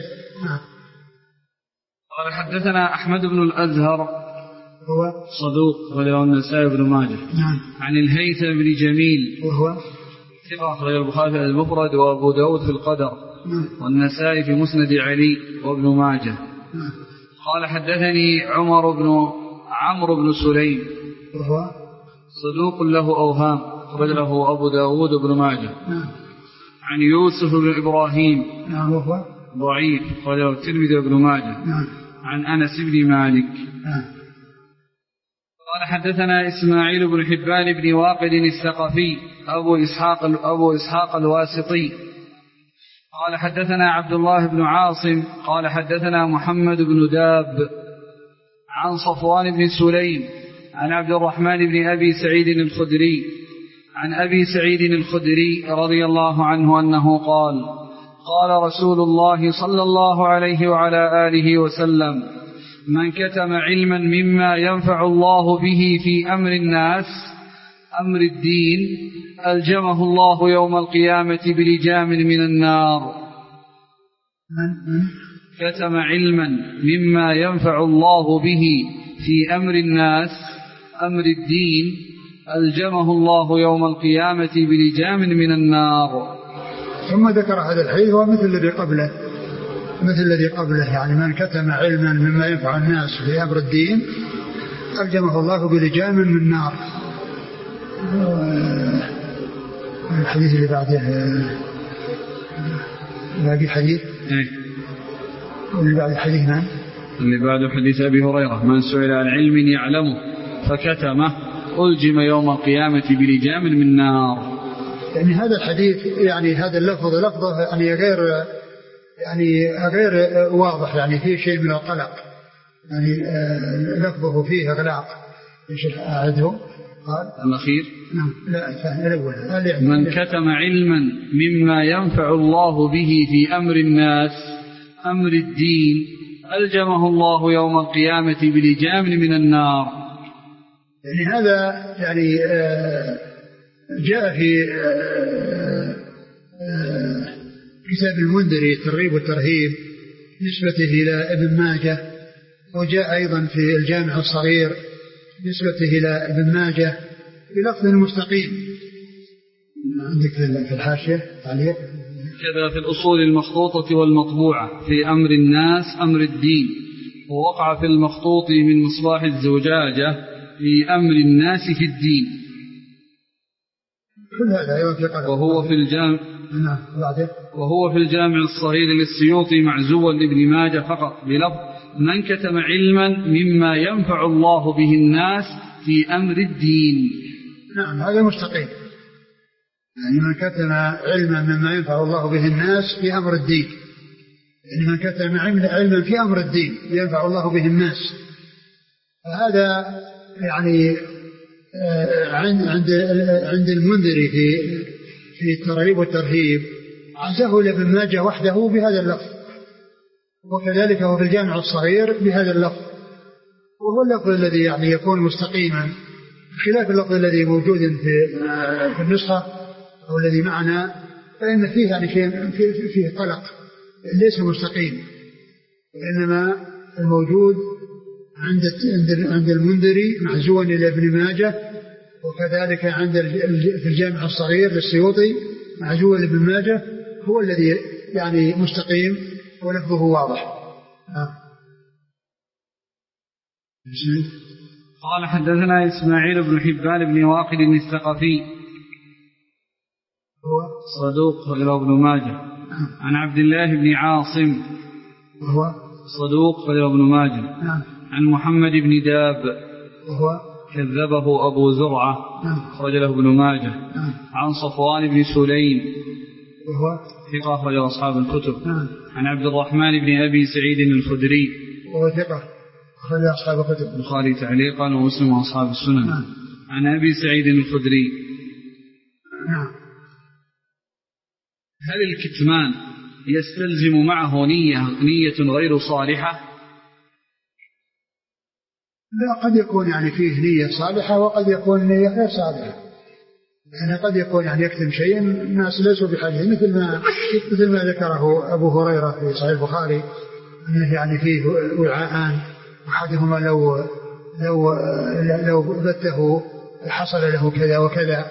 A: قال: حدثنا أحمد بن الأزهر
B: هو
A: صدوق وله النسائي بن ماجه. عن الهيثم بن جميل
B: وهو
A: ثقة أخرجه البخاري في المفرد وأبو داود في القدر والنسائي في مسند علي وابن ماجه. قال: حدثني عمرو بن سليم
B: وهو
A: صدوق له أوهام أخرجه أبو داود وابن ماجه. عن يوسف بن إبراهيم
B: وهو
A: ضعيف أخرجه الترمذي وابن ماجه. عن أنس بن مالك. قال: حدثنا إسماعيل بن حبان بن واقد الثقفي أبو إسحاق الواسطي قال: حدثنا عبد الله بن عاصم قال: حدثنا محمد بن داب عن صفوان بن سليم عن عبد الرحمن بن أبي سعيد الخدري عن أبي سعيد الخدري رضي الله عنه أنه قال: قال رسول الله صلى الله عليه وعلى آله وسلم: من كتم علما مما ينفع الله به في أمر الناس أمر الدين ألجمه الله يوم القيامة بلجام من النار. كتم علما مما ينفع الله به في أمر الناس أمر الدين ألجمه الله يوم القيامة بلجام من النار.
B: ثم ذكر هذا الحديث ومثل الذي قبله يعني من كتم علما مما ينفع الناس في أمر الدين ألجمه الله بلجام من نار. الحديث اللي بعده باقي حديث اللي بعد الحديث نعم
A: اللي بعده حديث أبي هريرة من سئل عن علم يعلمه فكتمه ألجم يوم القيامة بلجام من نار.
B: يعني هذا الحديث يعني هذا اللفظ لفظه يعني غير واضح يعني فيه شيء من القلق يعني لفظه فيه إغلاق. ايش أعده قال
A: الأخير
B: نعم لا الأول
A: من كتم علما مما ينفع الله به في أمر الناس أمر الدين ألجمه الله يوم القيامة بلجام من النار.
B: يعني هذا يعني جاء في كتاب المنذري الترغيب والترهيب نسبته إلى ابن ماجه وجاء أيضا في الجامع الصغير نسبته إلى ابن ماجه بلفظ مستقيم. عندك في الحاشية تعليق
A: كذا في الأصول المخطوطة والمطبوعة في أمر الناس أمر الدين ووقع في المخطوط من مصباح الزجاجة في أمر الناس في الدين.
B: كل هذا أيضا في قلب
A: وهو في الجامع الصغير للسيوطي معزوا لابن ماجه فقط بلفظ من كتم علما مما ينفع الله به الناس في أمر الدين.
B: نعم هذا مستقيم يعني من كتم علما مما ينفع الله به الناس في أمر الدين يعني من كتم علما في أمر الدين ينفع الله به الناس. فهذا يعني عند المنذري في الترغيب والترهيب عزه لابن ماجه وحده بهذا اللفظ وكذلك هو في الجامع الصغير بهذا اللفظ وهو اللفظ الذي يعني يكون مستقيما خلاف اللفظ الذي موجود في النسخة أو الذي معنا فإن فيه يعني شيء فيه قلق ليس مستقيم وإنما الموجود عند المنذري معزوا إلى ابن ماجه وكذلك في الجامع الصغير للسيوطي معزوا لابن ماجه هو الذي يعني مستقيم ولفظه واضح.
A: قال حدثنا إسماعيل بن حبان بن واقد الثقفي
B: هو
A: صدوق غير ابن ماجه عن عبد الله بن عاصم
B: وهو
A: صدوق غير ابن ماجه عن محمد بن داب
B: وهو
A: كذبه أبو زرعة رجله ابن ماجه عن صفوان بن سليم
B: وهو
A: ثقة أخرج أصحاب الكتب عن عبد الرحمن بن أبي سعيد الخدري
B: وهو ثقة أخرج أصحاب الكتب
A: البخاري تعليقا ومسلم وأصحاب السنن عن أبي سعيد الخدري. هل الكتمان يستلزم معه نية غير صالحة؟
B: لا قد يكون يعني فيه نية صالحة وقد يكون نية غير صالحة يعني قد يكون يعني يكتم شيء الناس ليسوا بحاجة مثل ما ذكره أبو هريرة في صحيح البخاري أنه يعني فيه وعاءان أحدهما لو بته حصل له كذا وكذا.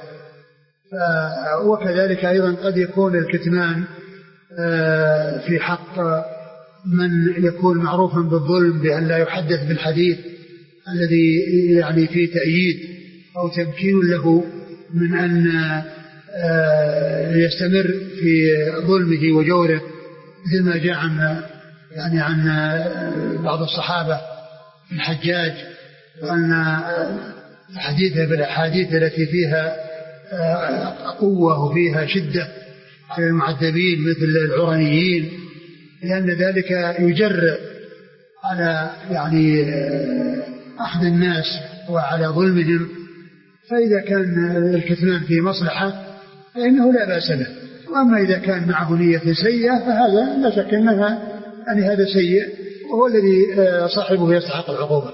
B: وكذلك أيضا قد يكون الكتمان في حق من يكون معروفا بالظلم بأن لا يحدث بالحديث الذي يعني فيه تأييد أو تمكين له من أن يستمر في ظلمه وجوره مثل ما جاء عن بعض الصحابة الحجاج وأن حديثه بالأحاديث التي فيها قوة وفيها شدة على المعذبين مثل العرنيين لأن ذلك يجرئ على يعني أخذ الناس وعلى ظلمهم. فإذا كان الكتمان في مصلحة فإنه لا بأس له. وأما إذا كان معه نية سيئة فهذا لا شك أنها يعني هذا سيء وهو الذي صاحبه يستحق العقوبة.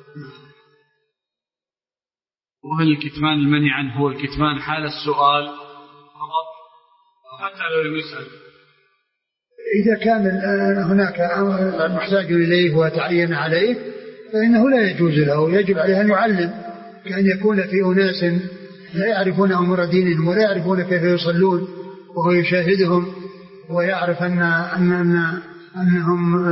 A: وهل الكتمان المنهي عنه هو الكتمان حال السؤال فقط حتى لو لم يسأل؟
B: إذا كان هناك محتاج إليه وتعين عليه فإنه لا يجوز له يجب عليه أن يعلم كأن يكون في أناس لا يعرفون أمور دينهم ولا يعرفون كيف يصلون وهو يشاهدهم ويعرف أنهم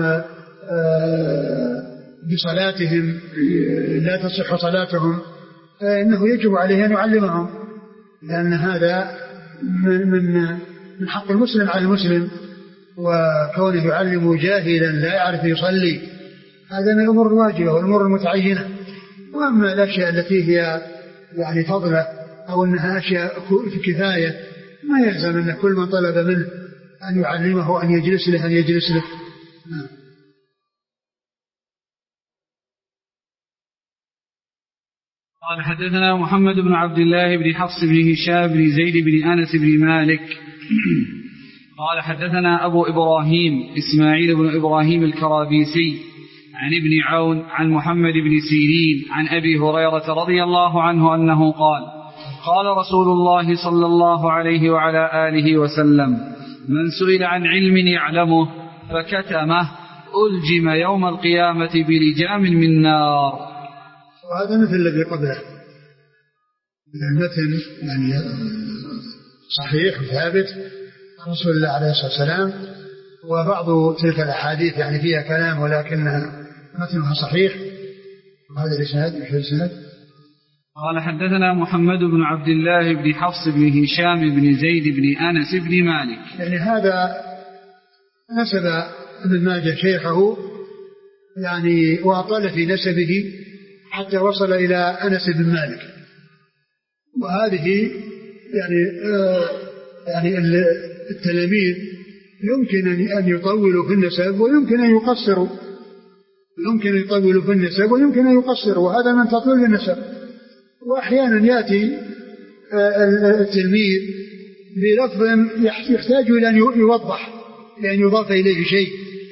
B: بصلاتهم لا تصح صلاتهم، إنه يجب عليه أن يعلمهم، لأن هذا من حق المسلم على المسلم، وكونه يعلم جاهلا لا يعرف يصلي هذا من الأمور الواجبة والأمور المتعينة. وأما الأشياء التي هي يعني فضلة أو أنها أشياء في كفاية ما يلزم أن كل من طلب منه أن يعلمه أن يجلس له أن يجلس له.
A: قال حدثنا محمد بن عبد الله بن حفص بن هشام بن زيد بن أنس بن مالك قال حدثنا أبو إبراهيم إسماعيل بن إبراهيم الكرابيسي عن ابن عون عن محمد بن سيرين عن أبي هريرة رضي الله عنه أنه قال قال رسول الله صلى الله عليه وعلى آله وسلم من سئل عن علم يعلمه فكتمه ألجم يوم القيامة بلجام من نار.
B: وهذا مثل الذي قبله، المتن يعني صحيح وثابت عن رسول الله عليه الصلاة والسلام، وبعض تلك الأحاديث يعني فيها كلام ولكن متنها صحيح. وهذا الإسناد
A: قال حدثنا محمد بن عبد الله بن حفص بن هشام بن زيد بن أنس بن مالك.
B: يعني هذا نسب ابن ماجه شيخه يعني وأطال في نسبه حتى وصل إلى أنس بن مالك، وهذه يعني التلاميذ يمكن أن يطولوا في النسب ويمكن أن يقصروا، يمكن أن يطولوا في النسب ويمكن أن يقصروا، وهذا من تطويل النسب. وأحيانا يأتي التلميذ بلفظ يحتاج إلى أن يوضح لأن يضاف إليه شيء،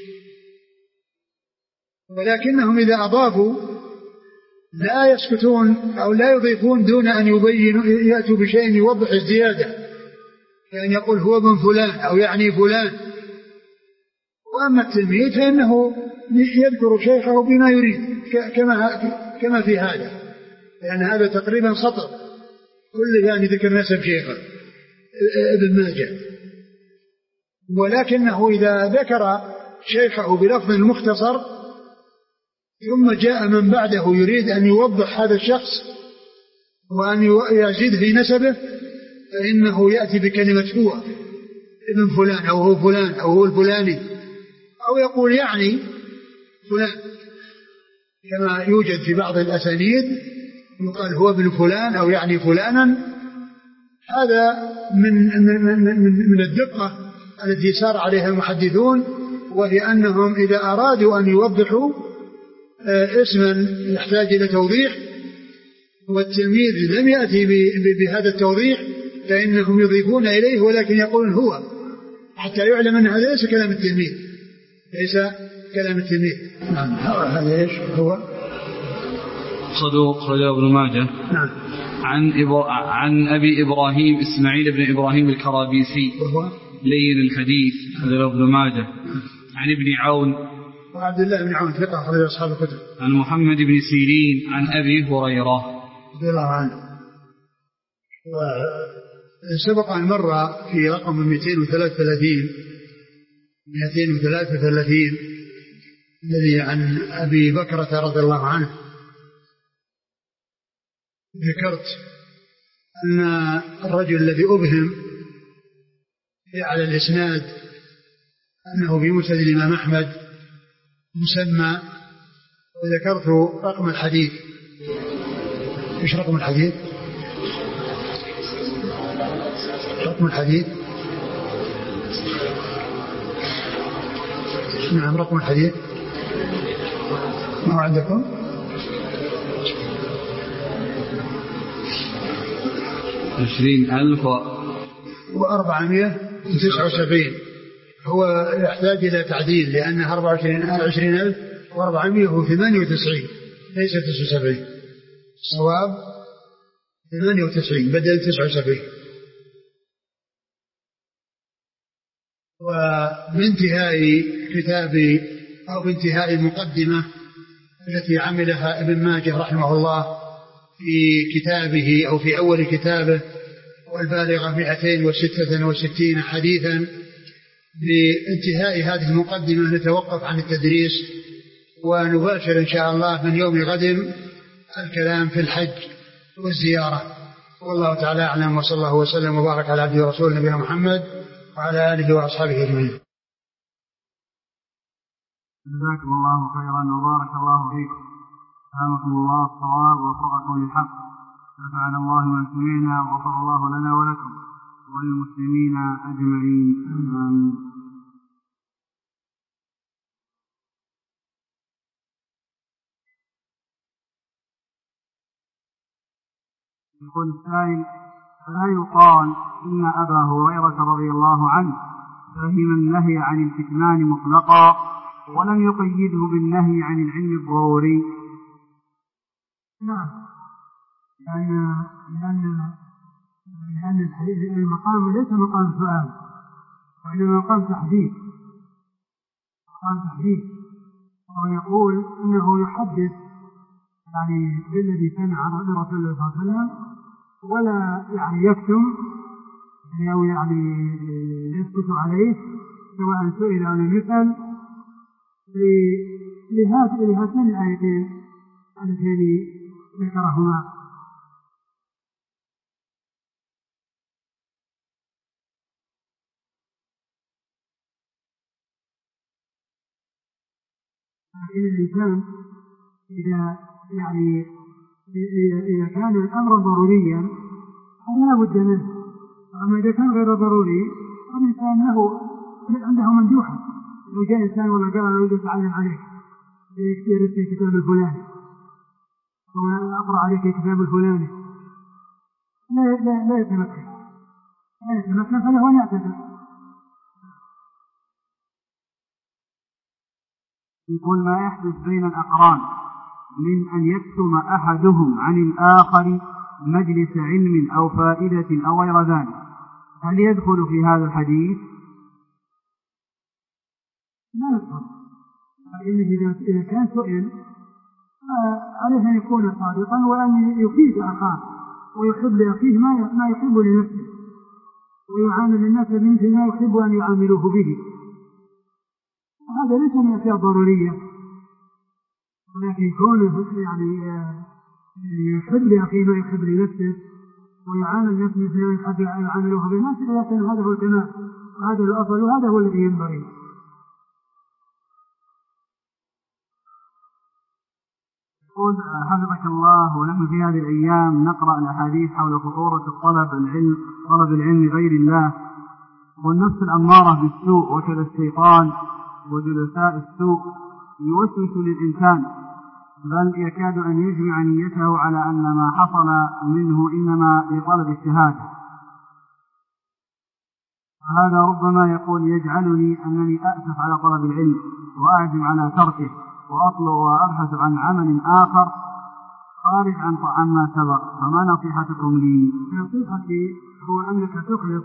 B: ولكنهم إذا أضافوا لا يسكتون أو لا يضيفون دون أن يبينوا يأتوا بشيء يوضح الزيادة، يعني يقول هو ابن فلان أو يعني فلان. وأما التلميذ فإنه يذكر شيخه بما يريد كما في هذا، يعني هذا تقريبا سطر كل يعني ذكر نسب شيخه ابن ماجه، ولكنه إذا ذكر شيخه بلفظ مختصر ثم جاء من بعده يريد أن يوضح هذا الشخص وأن يزيد في نسبه فإنه يأتي بكلمة هو ابن فلان أو هو فلان أو هو الفلاني، أو يقول يعني فلان، كما يوجد في بعض الأسانيد يقال هو ابن فلان أو يعني فلانا. هذا من الدقة التي سار عليها المحدثون، وهي أنهم إذا أرادوا أن يوضحوا اسما يحتاج إلى توضيح والتلميذ لم يأتي بهذا التوضيح فإنهم يضيفون إليه، ولكن يقولون هو حتى يعلم أن هذا ليس كلام التلميذ، ليس كلام التلميذ. نعم هذا إيش هو
A: صدوق رجاء ابن ماجه.
B: نعم.
A: عن أبي إبراهيم إسماعيل بن إبراهيم الكرابيسي
B: وهو
A: لين الحديث رجاء ابن ماجه. عن ابن عون
B: وعبد الله بن عون ثقة أخرج أصحاب الكتب.
A: عن محمد بن سيرين عن أبي هريرة
B: رضي الله عنه. وسبق أن مر في رقم 233 الذي عن أبي بكرة رضي الله عنه. ذكرت أن الرجل الذي أبهم على الإسناد أنه في مسند الإمام أحمد مسمى، وذكرت رقم الحديث. إيش رقم الحديث؟ رقم الحديث نعم رقم الحديث ما هو عندكم؟
A: 20,479.
B: هو يحتاج إلى تعديل لأنه 24,498 ليس 79. صواب 98 بدل 79. وبانتهاء كتاب أو بانتهاء المقدمة التي عملها ابن ماجه رحمه الله في كتابه أو في أول كتابه والبالغة 266 حديثا. بانتهاء هذه المقدمة نتوقف عن التدريس ونباشر إن شاء الله من يوم غد الكلام في الحج والزيارة. والله تعالى أعلم، وصلى الله وسلم وبارك على عبده ورسوله نبينا محمد وعلى آله وأصحابه أجمعين.
A: جزاكم الله خيرا وبارك الله فيكم، ألهمكم الله الصواب ووفقكم للحق، نفعنا الله والمسلمين وغفر الله لنا ولكم وللمسلمين أجمعين، آمين. يقول السائل: لا يقال إن أبا هريرة رضي الله عنه فهم النهي عن الكتمان مطلقا ولم يقيده بالنهي عن العلم الضروري؟
B: نعم، لأن الحديث المقام ليس مقام سؤال وإنما مقام تحديث، ويقول إنه يحدث يعني بالذي سمع عن رسول الله صلى الله عليه وسلم ولا يعني يكتم أو يعني يسكت عليه سواء سئل أو لم يسأل، لهاتين الآيتين اللتين ذكرهما. لكن الإنسان إذا كان الأمر ضروريا فلا بد منه، أما إذا كان غير ضروري فالإنسان عنده مندوحة. لو جاء إنسان ولا قال أنا أريد أتعلم عليك يكتب في الكتاب الفلاني وأقرأ عليك الكتاب الفلاني لا يتمكن فله أن يعتذر.
A: يقول: ما يحدث بين الأقران من أن يكتم أحدهم عن الآخر مجلس علم أو فائدة أو غير ذلك، هل يدخل في هذا الحديث؟
B: لا يدخل، لأنه إذا كان سئل عليه أن يكون صادقا وأن يفيد أخاه ويحب لأخيه ما يحب لنفسه، ويعامل الناس بمثل ما يحب أن يعاملوه به. هذا ليس من الأشياء الضرورية، ولكن كونه يعني يحب لأخيه ما يحب لنفسه ويعامل الناس مثل ما يحب يعاملوه بالناس، هذا هو التمام وهذا الأفضل وهذا هو الذي ينبغي.
A: يقول: حفظك الله، ونحن في هذه الأيام نقرأ الأحاديث حول خطورة طلب العلم غير الله، والنفس الأمارة بالسوء وكذا الشيطان وجلساء السوء يوسوس للإنسان، بل يكاد أن يجمع نيته على أن ما حصل منه إنما لطلب الشهادة. هذا ربما يقول يجعلني أنني أأسف على طلب العلم وأعزم على تركه وأطلب وأبحث عن عمل آخر خارج عن ما سبق، فما نصيحتكم لي؟
B: نصيحتي هو أنك تخلص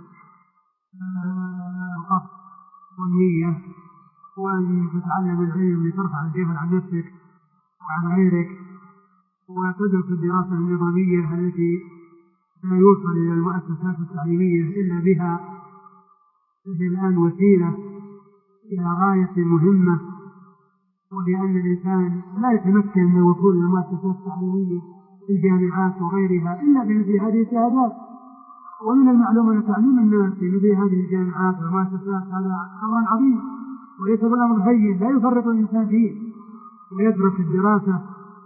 B: القصد والنية، وأن تتعلم العلم لترفع الجهل عن نفسك وعن غيرك، وتدرس الدراسة النظامية التي لا يوصل إلى المؤسسات التعليمية إلا بها، هي الآن وسيلة إلى غاية مهمة، ولأن الإنسان لا يتمكن من وصول المؤسسات التعليمية في الجامعات وغيرها إلا بمثل هذه الشهادات. ومن المعلوم أن تعليم الناس في مثل هذه الجامعات والمؤسسات هذا أمر عظيم وليس بالأمر هين لا يفرط الإنسان فيه، ويدرس الدراسة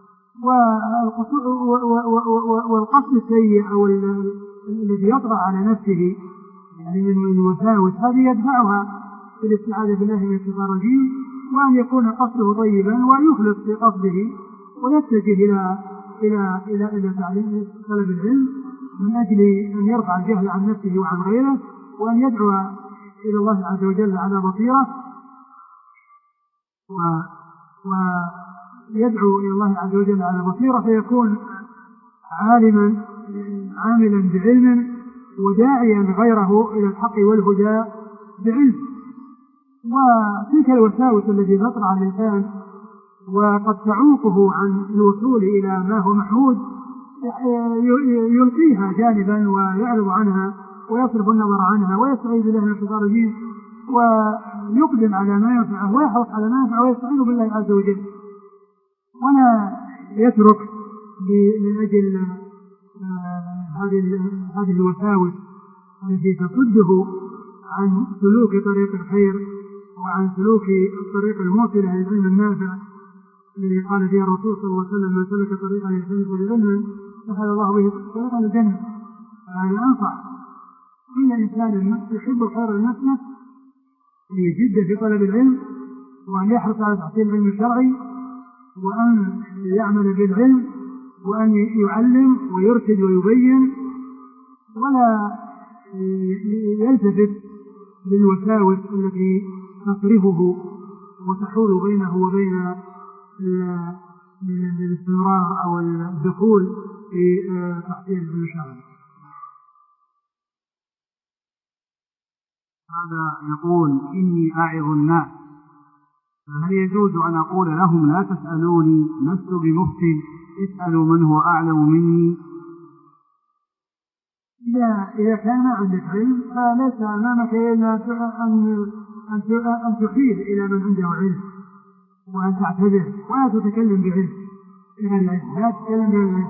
B: والقصد السيء أو الذي يطرأ على نفسه يعني من وساوس هذه يدفعها في الاستعاذة بالله من الشيطان الرجيم، وأن يكون قصده طيبا ويخلص في قصده ويتجه إلى تعليم طلب العلم من أجل أن يرفع الجهل عن نفسه وعن غيره، وأن يدعو إلى الله عز وجل على بصيرة، ويدعو إلى الله عز وجل على بصيرة فيكون عاملا بعلم وداعيا غيره إلى الحق والهدى بعلم. وتلك الوساوس التي تطرأ على الإنسان وقد تعوقه عن الوصول إلى ما هو محمود يلقيها جانبا ويعرض عنها ويصرف النظر عنها ويستعيذ بالله من الشيطان الرجيم ويقدم على ما ينفعه ويحرص على ما ينفعه ويستعين بالله عز وجل، ولا يترك من أجل هذه الوساوس التي تصده عن سلوك طريق الخير وعن سلوك الطريق الموصلة للعلم النافع الذي قال فيها الرسول صلى الله عليه وسلم: من سلك طريقا يلتمس به علما سهل الله به طريقا الجنة. يعني أنصح كل إنسان يحب الخير لنفسه أن يجد في طلب العلم وأن يحرص على تحصيل العلم الشرعي وأن يعمل بالعلم وأن يعلم ويرشد ويبين، ولا يلتفت بالوساوس التي تصرفه وتحول بينه وبين الاستمرار أو الدخول في تحصيل العلم الشرعي.
A: هذا يقول: إني أعظ الناس، فهل يجوز أن أقول لهم لا تسألوني لست بمفت، اسألوا من هو أعلم مني؟
B: إذا كان عندك علم فليس أمامك إلا أن تحيل إلى من عنده علم وأن تعتذر ولا تتكلم بعلم، لا تتكلم بعلم.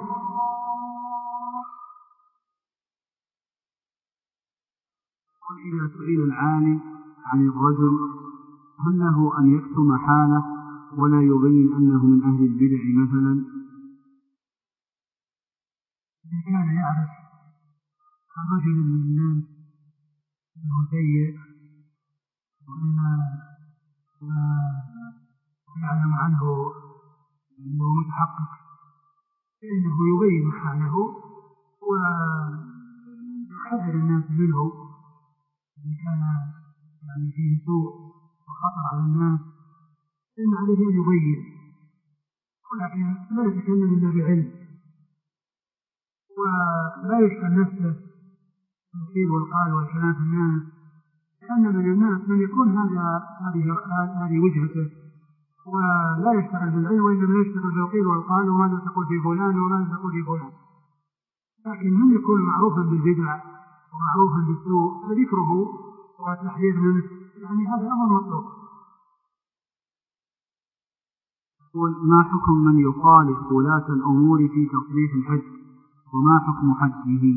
A: إذا سئل العالم عن الرجل هل له أن يكتم حاله ولا يبين أنه من أهل البدع مثلا؟
B: إذا كان يعرف الرجل من الناس أنه سيء وأن يعلم عنه أنه متحقق فإنه يبين حاله ويحذر الناس منه إن كان يعني فيه سوء وخطر على الناس، فإن عليه أن يبين، ولكن لا يتكلم إلا بعلم ولا يشغل نفسه بالقيل والقال والكلام في الناس، لأن من الناس من يكون هذه وجهته ولا يشتغل بالعلم وإنما يشتغل بالقيل والقال وماذا تقول في فلان وماذا تقول في فلان. لكن من يكون معروفا بالبدع ومعروفا بالسوء فذكره وتحذير منه، يعني هذا أمر مطلوب.
A: ما حكم من يخالف ولاة الأمور في تصريف الحج وما حكم حجه؟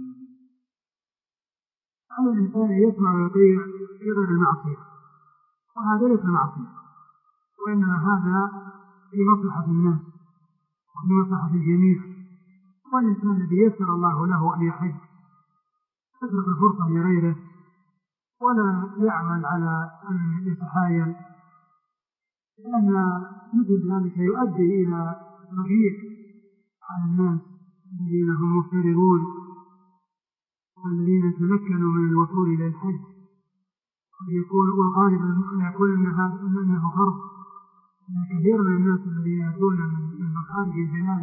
B: على الإنسان يسمع ويطيع في غير المعصية، وهذا ليس معصية، وإنما هذا في مصلحة الناس وفي مصلحة الجميع. والإنسان الذي يسر الله له أن يحج يترك الفرصة لغيره ولا يعمل على أن يتحايل، لأن مثل ذلك يؤدي إلى ضيق على الناس الذين هم مفترضون والذين تمكنوا من الوصول إلى الحج، يقول وغالبا يقول أنه فرض. كثير من الناس الذين يأتون من خارج البلاد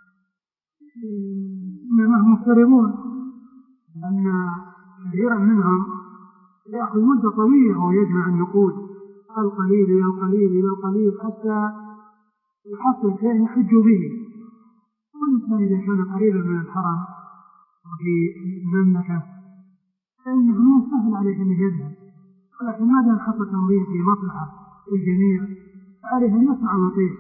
B: إنما هم مفترضون، لأن كثيرا منهم يأخذ مدة طويلة ويجمع النقود القليل إلى القليل إلى القليل حتى يحصل شيء يحج به. والإنسان إذا كان قريبا من الحرم وفي المملكة فإنه يسهل عليه أن يذهب، ولكن ما دام حصل تنظيم في مصلحة الجميع عليه أن يسمع ويطيع،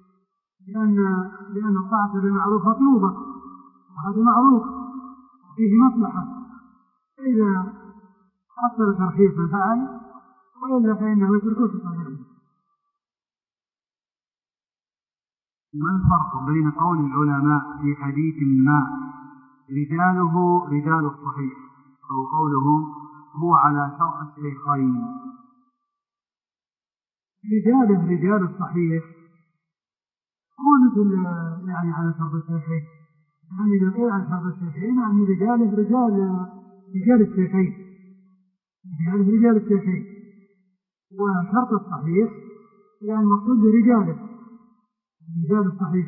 B: لأن الطاعة بالمعروف مطلوبة وهذا معروف فيه مصلحة، فإذا حصل ترخيصا فعل وإلا فإنه يتركه صحيحا.
A: ما الفرق بين قول العلماء في حديث ما رجاله رجال الصحيح أو قولهم هو على شرط الشيخين؟
B: رجاله رجال الصحيح هو مثل يعني على شرط الشيخين، يعني إذا قيل على شرط الشيخين يعني رجاله رجال الشيخين، رجاله رجال الشيخين، وشرط الصحيح يعني المقصود برجاله رجال الصحيح،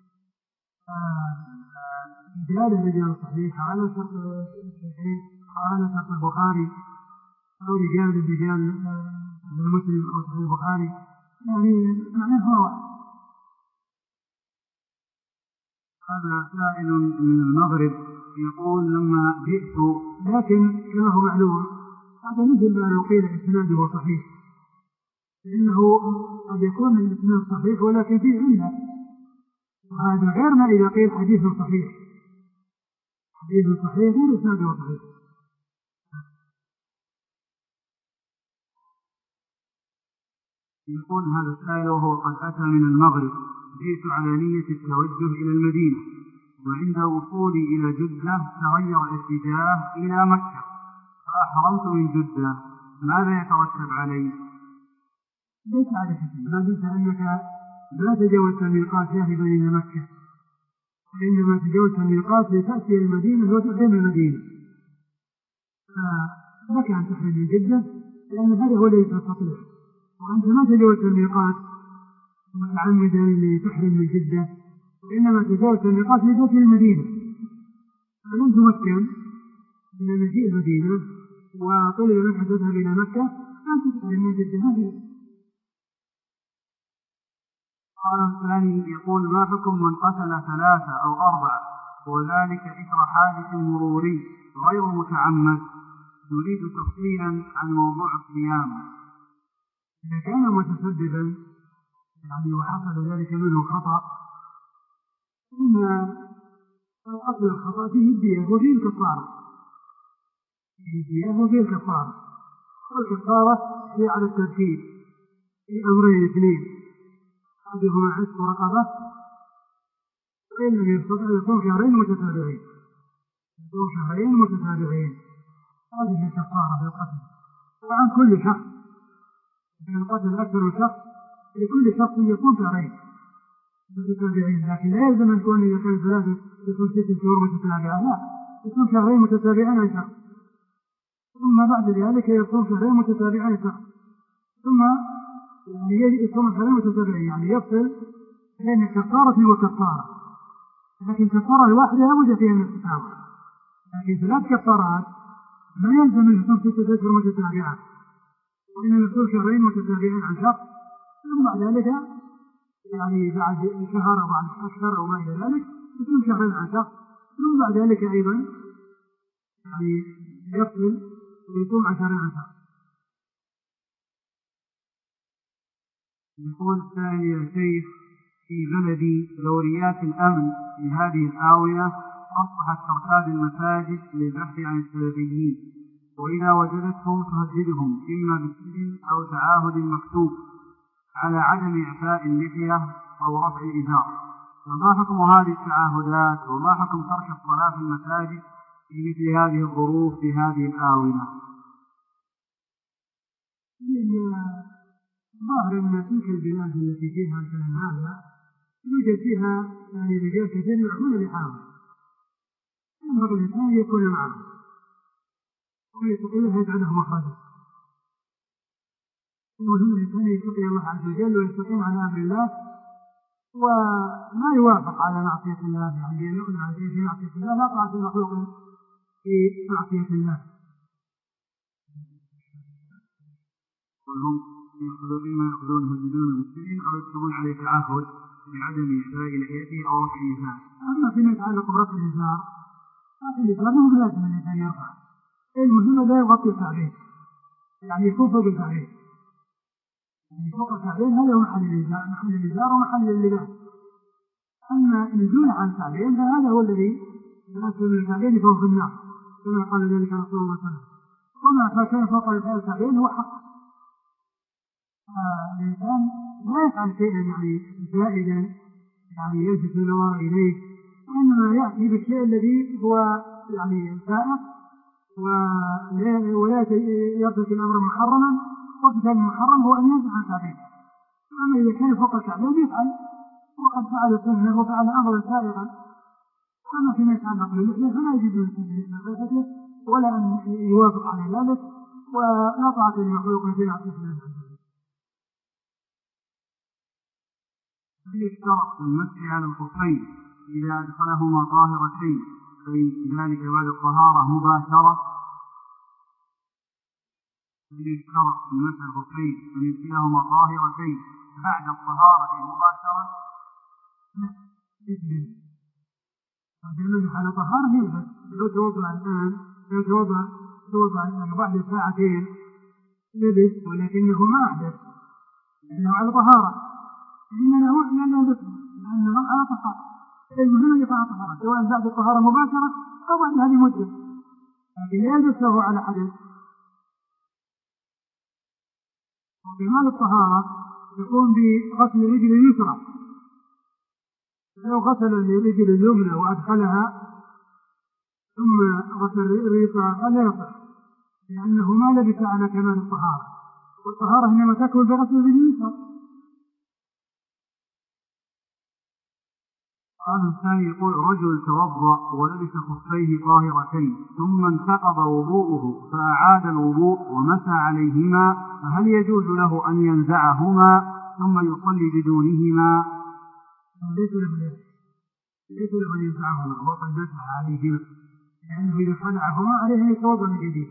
B: رجال الصحيح على شرط الصحيح على شرط البخاري أو رجال المسلم أو صحيح البخاري، يعني معناه واحد.
A: هذا سائل من المغرب يقول لما جئت،
B: لكن كما هو معلوم هذا مثل ما لو قيل إسناده صحيح، لأنه قد يكون الإسناد صحيح ولكن فيه علة، وهذا غير ما إذا قيل حديث صحيح. حديث صحيح غير إسناده صحيح.
A: يقول هذا السائل وهو قد أتى من المغرب: جئت على نية التوجه إلى المدينة، وعند وصولي إلى جدة تغير الاتجاه إلى مكة، فأحرمت من جدة، ماذا يترتب علي؟
B: ليس على شيء، ما دمت أنك لا تجاوزت الميقات ذاهبا إلى مكة، وإنما تجاوزت الميقات لتأتي المدينة وتحرم المدينة، فلك أن تحرم من جدة، لأن هذا هو الذي تستطيع. وأنت ما تجاوزت الميقات متعمدا لتحرم من جدة، وإنما تجاوزت الميقات لتأتي المدينة، فلن تمكن من مجيء المدينة وطلب منك تذهب إلى مكة أن تحرم من جدة.
A: قال الثاني يقول: ما حكم من قتل 3 أو 4 وذلك إثر حادث مروري غير متعمد؟ نريد تفصيلا عن موضوع الصيام.
B: إذا كان متسببا وحصل ذلك منه خطأ، إن أصل الخطأ فيه الدية وفيه الكفارة. والكفارة هي على الترتيب في أمرين اثنين: أحدهما عتق رقبة، وإن لم يستطع يصوم شهرين متتابعين. هذه الكفارة في القتل. وعن كل شخص من القتل أكثر من شخص، لكل شخص يكون شهرين متتابعين، لكن لا يلزم أن يكون إذا كان 3 يكون 6 شهور متتابعة، لا، يكون شهرين متتابعين عن شخص، ثم بعد ذلك يكون شهرين متتابعين عن شخص، ثم يكون شهرين متتابعين، يعني يفصل بين كفارة وكفارة. لكن كفارة الواحدة لا بد فيها من التتابع، لكن 3 كفارات ما يلزم أن يكون 6 أشهر متتابعات، وإنما يكون شهرين متتابعين عن شخص، ثم بعد ذلك بعد شهر أو بعد أشهر أو ما إلى ذلك يكون شهرين عن شخص، ثم بعد ذلك أيضا يفصل ويكون 10 عن شخص.
A: يقول الثاني: يا شيخ، في بلدي دوريات الأمن في هذه الآونة أصبحت ترتاد المساجد للبحث عن السلفيين، وإذا وجدتهم تهددهم إما بالسجن أو تعاهد مكتوب على عدم إعفاء اللحية أو رفع الإزار، فما حكم هذه التعاهدات؟ وما حكم ترك الصلاة في المساجد في مثل هذه الظروف في هذه الآونة؟
B: ظاهر أن تلك البلاد التي فيها مثل هذا يوجد فيها رجال كثير يعملون الإحاضة، ينبغي الإنسان يكون معهم ويستطيع أن يجعله مخرجا. المهم الإنسان يتقي الله عز وجل ويستقيم على أمر الله وما يوافق على معصية الله، يعني يؤمن على شيء في معصية الله، لا طاعة مخلوق في معصية الله.
A: إما يأخذونه بدون مسلم أو يكتبون عليه تعهد بعدم إحياء لحيته أو رفع الإزار.
B: أما فيما يتعلق برفع الإزار، رفع الإزار مو بلازم أن الإنسان يرفع، المهم لا يغطي الكعبين، يعني يكون فوق الكعبين، يعني فوق الكعبين هذا هو محل الإزار ومحل اللباس. أما النزول عن الكعبين فهذا هو الذي يناسب من الكعبين فهو في النار، كما قال ذلك رسول الله صلى الله عليه وسلم. وما كان فوق الكعبين هو حق. الإنسان لا يفعل شيئا زائدا يلفت النظر إليه، وإنما يأتي بالشيء الذي هو سائق ولا يرتكب الأمر محرما، وارتكاب المحرم هو أن ينزح عن الكعبين. أما إذا كان فوق الكعبين يفعل وقد فعل سنة وفعل أمرا سائغا. أما فيما يتعلق باللحية فلا يجوز نفسه ولا أن يوافق على ذلك، ولا طاعة لمخلوق في معصية الله.
A: يشترط المسح على الخفين إذا أدخلهما طاهرتين، ذلك بعد الطهارة مباشرة. يشترط المسح على الخفين أن يدخلهما طاهرتين بعد الطهارة مباشرة.
B: لأنه على طهارة يلبس. لو توضأ الآن توضأ يعني بعد ساعتين لبس ولكنه ما أحدث لأنه على طهارة، لأنه على طهارة. المهم يقع طهارة سواء بعد الطهارة مباشرة أو بعد هذه المدة، لكن يلبس له على حدث. وكمال الطهارة يكون بغسل الرجل اليسرى، لو غسل الرجل اليمنى وأدخلها ثم غسل اليسرى فلا يصح، لأنه ما لبس على كمال الطهارة، والطهارة إنما تكون بغسل الرجل اليسرى.
A: السؤال الثاني يقول: رجل توضأ ولبس خفيه طاهرتين ثم انتقض وضوءه فأعاد الوضوء ومسح عليهما، فهل يجوز له أن ينزعهما ثم يصلي بدونهما؟
B: ليس له أن ينزعهما وقد مسح عليهما، لأنه إذا خلعهما عليه أن يتوضأ من جديد،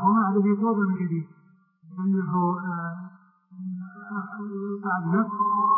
B: لأنه بعد نفس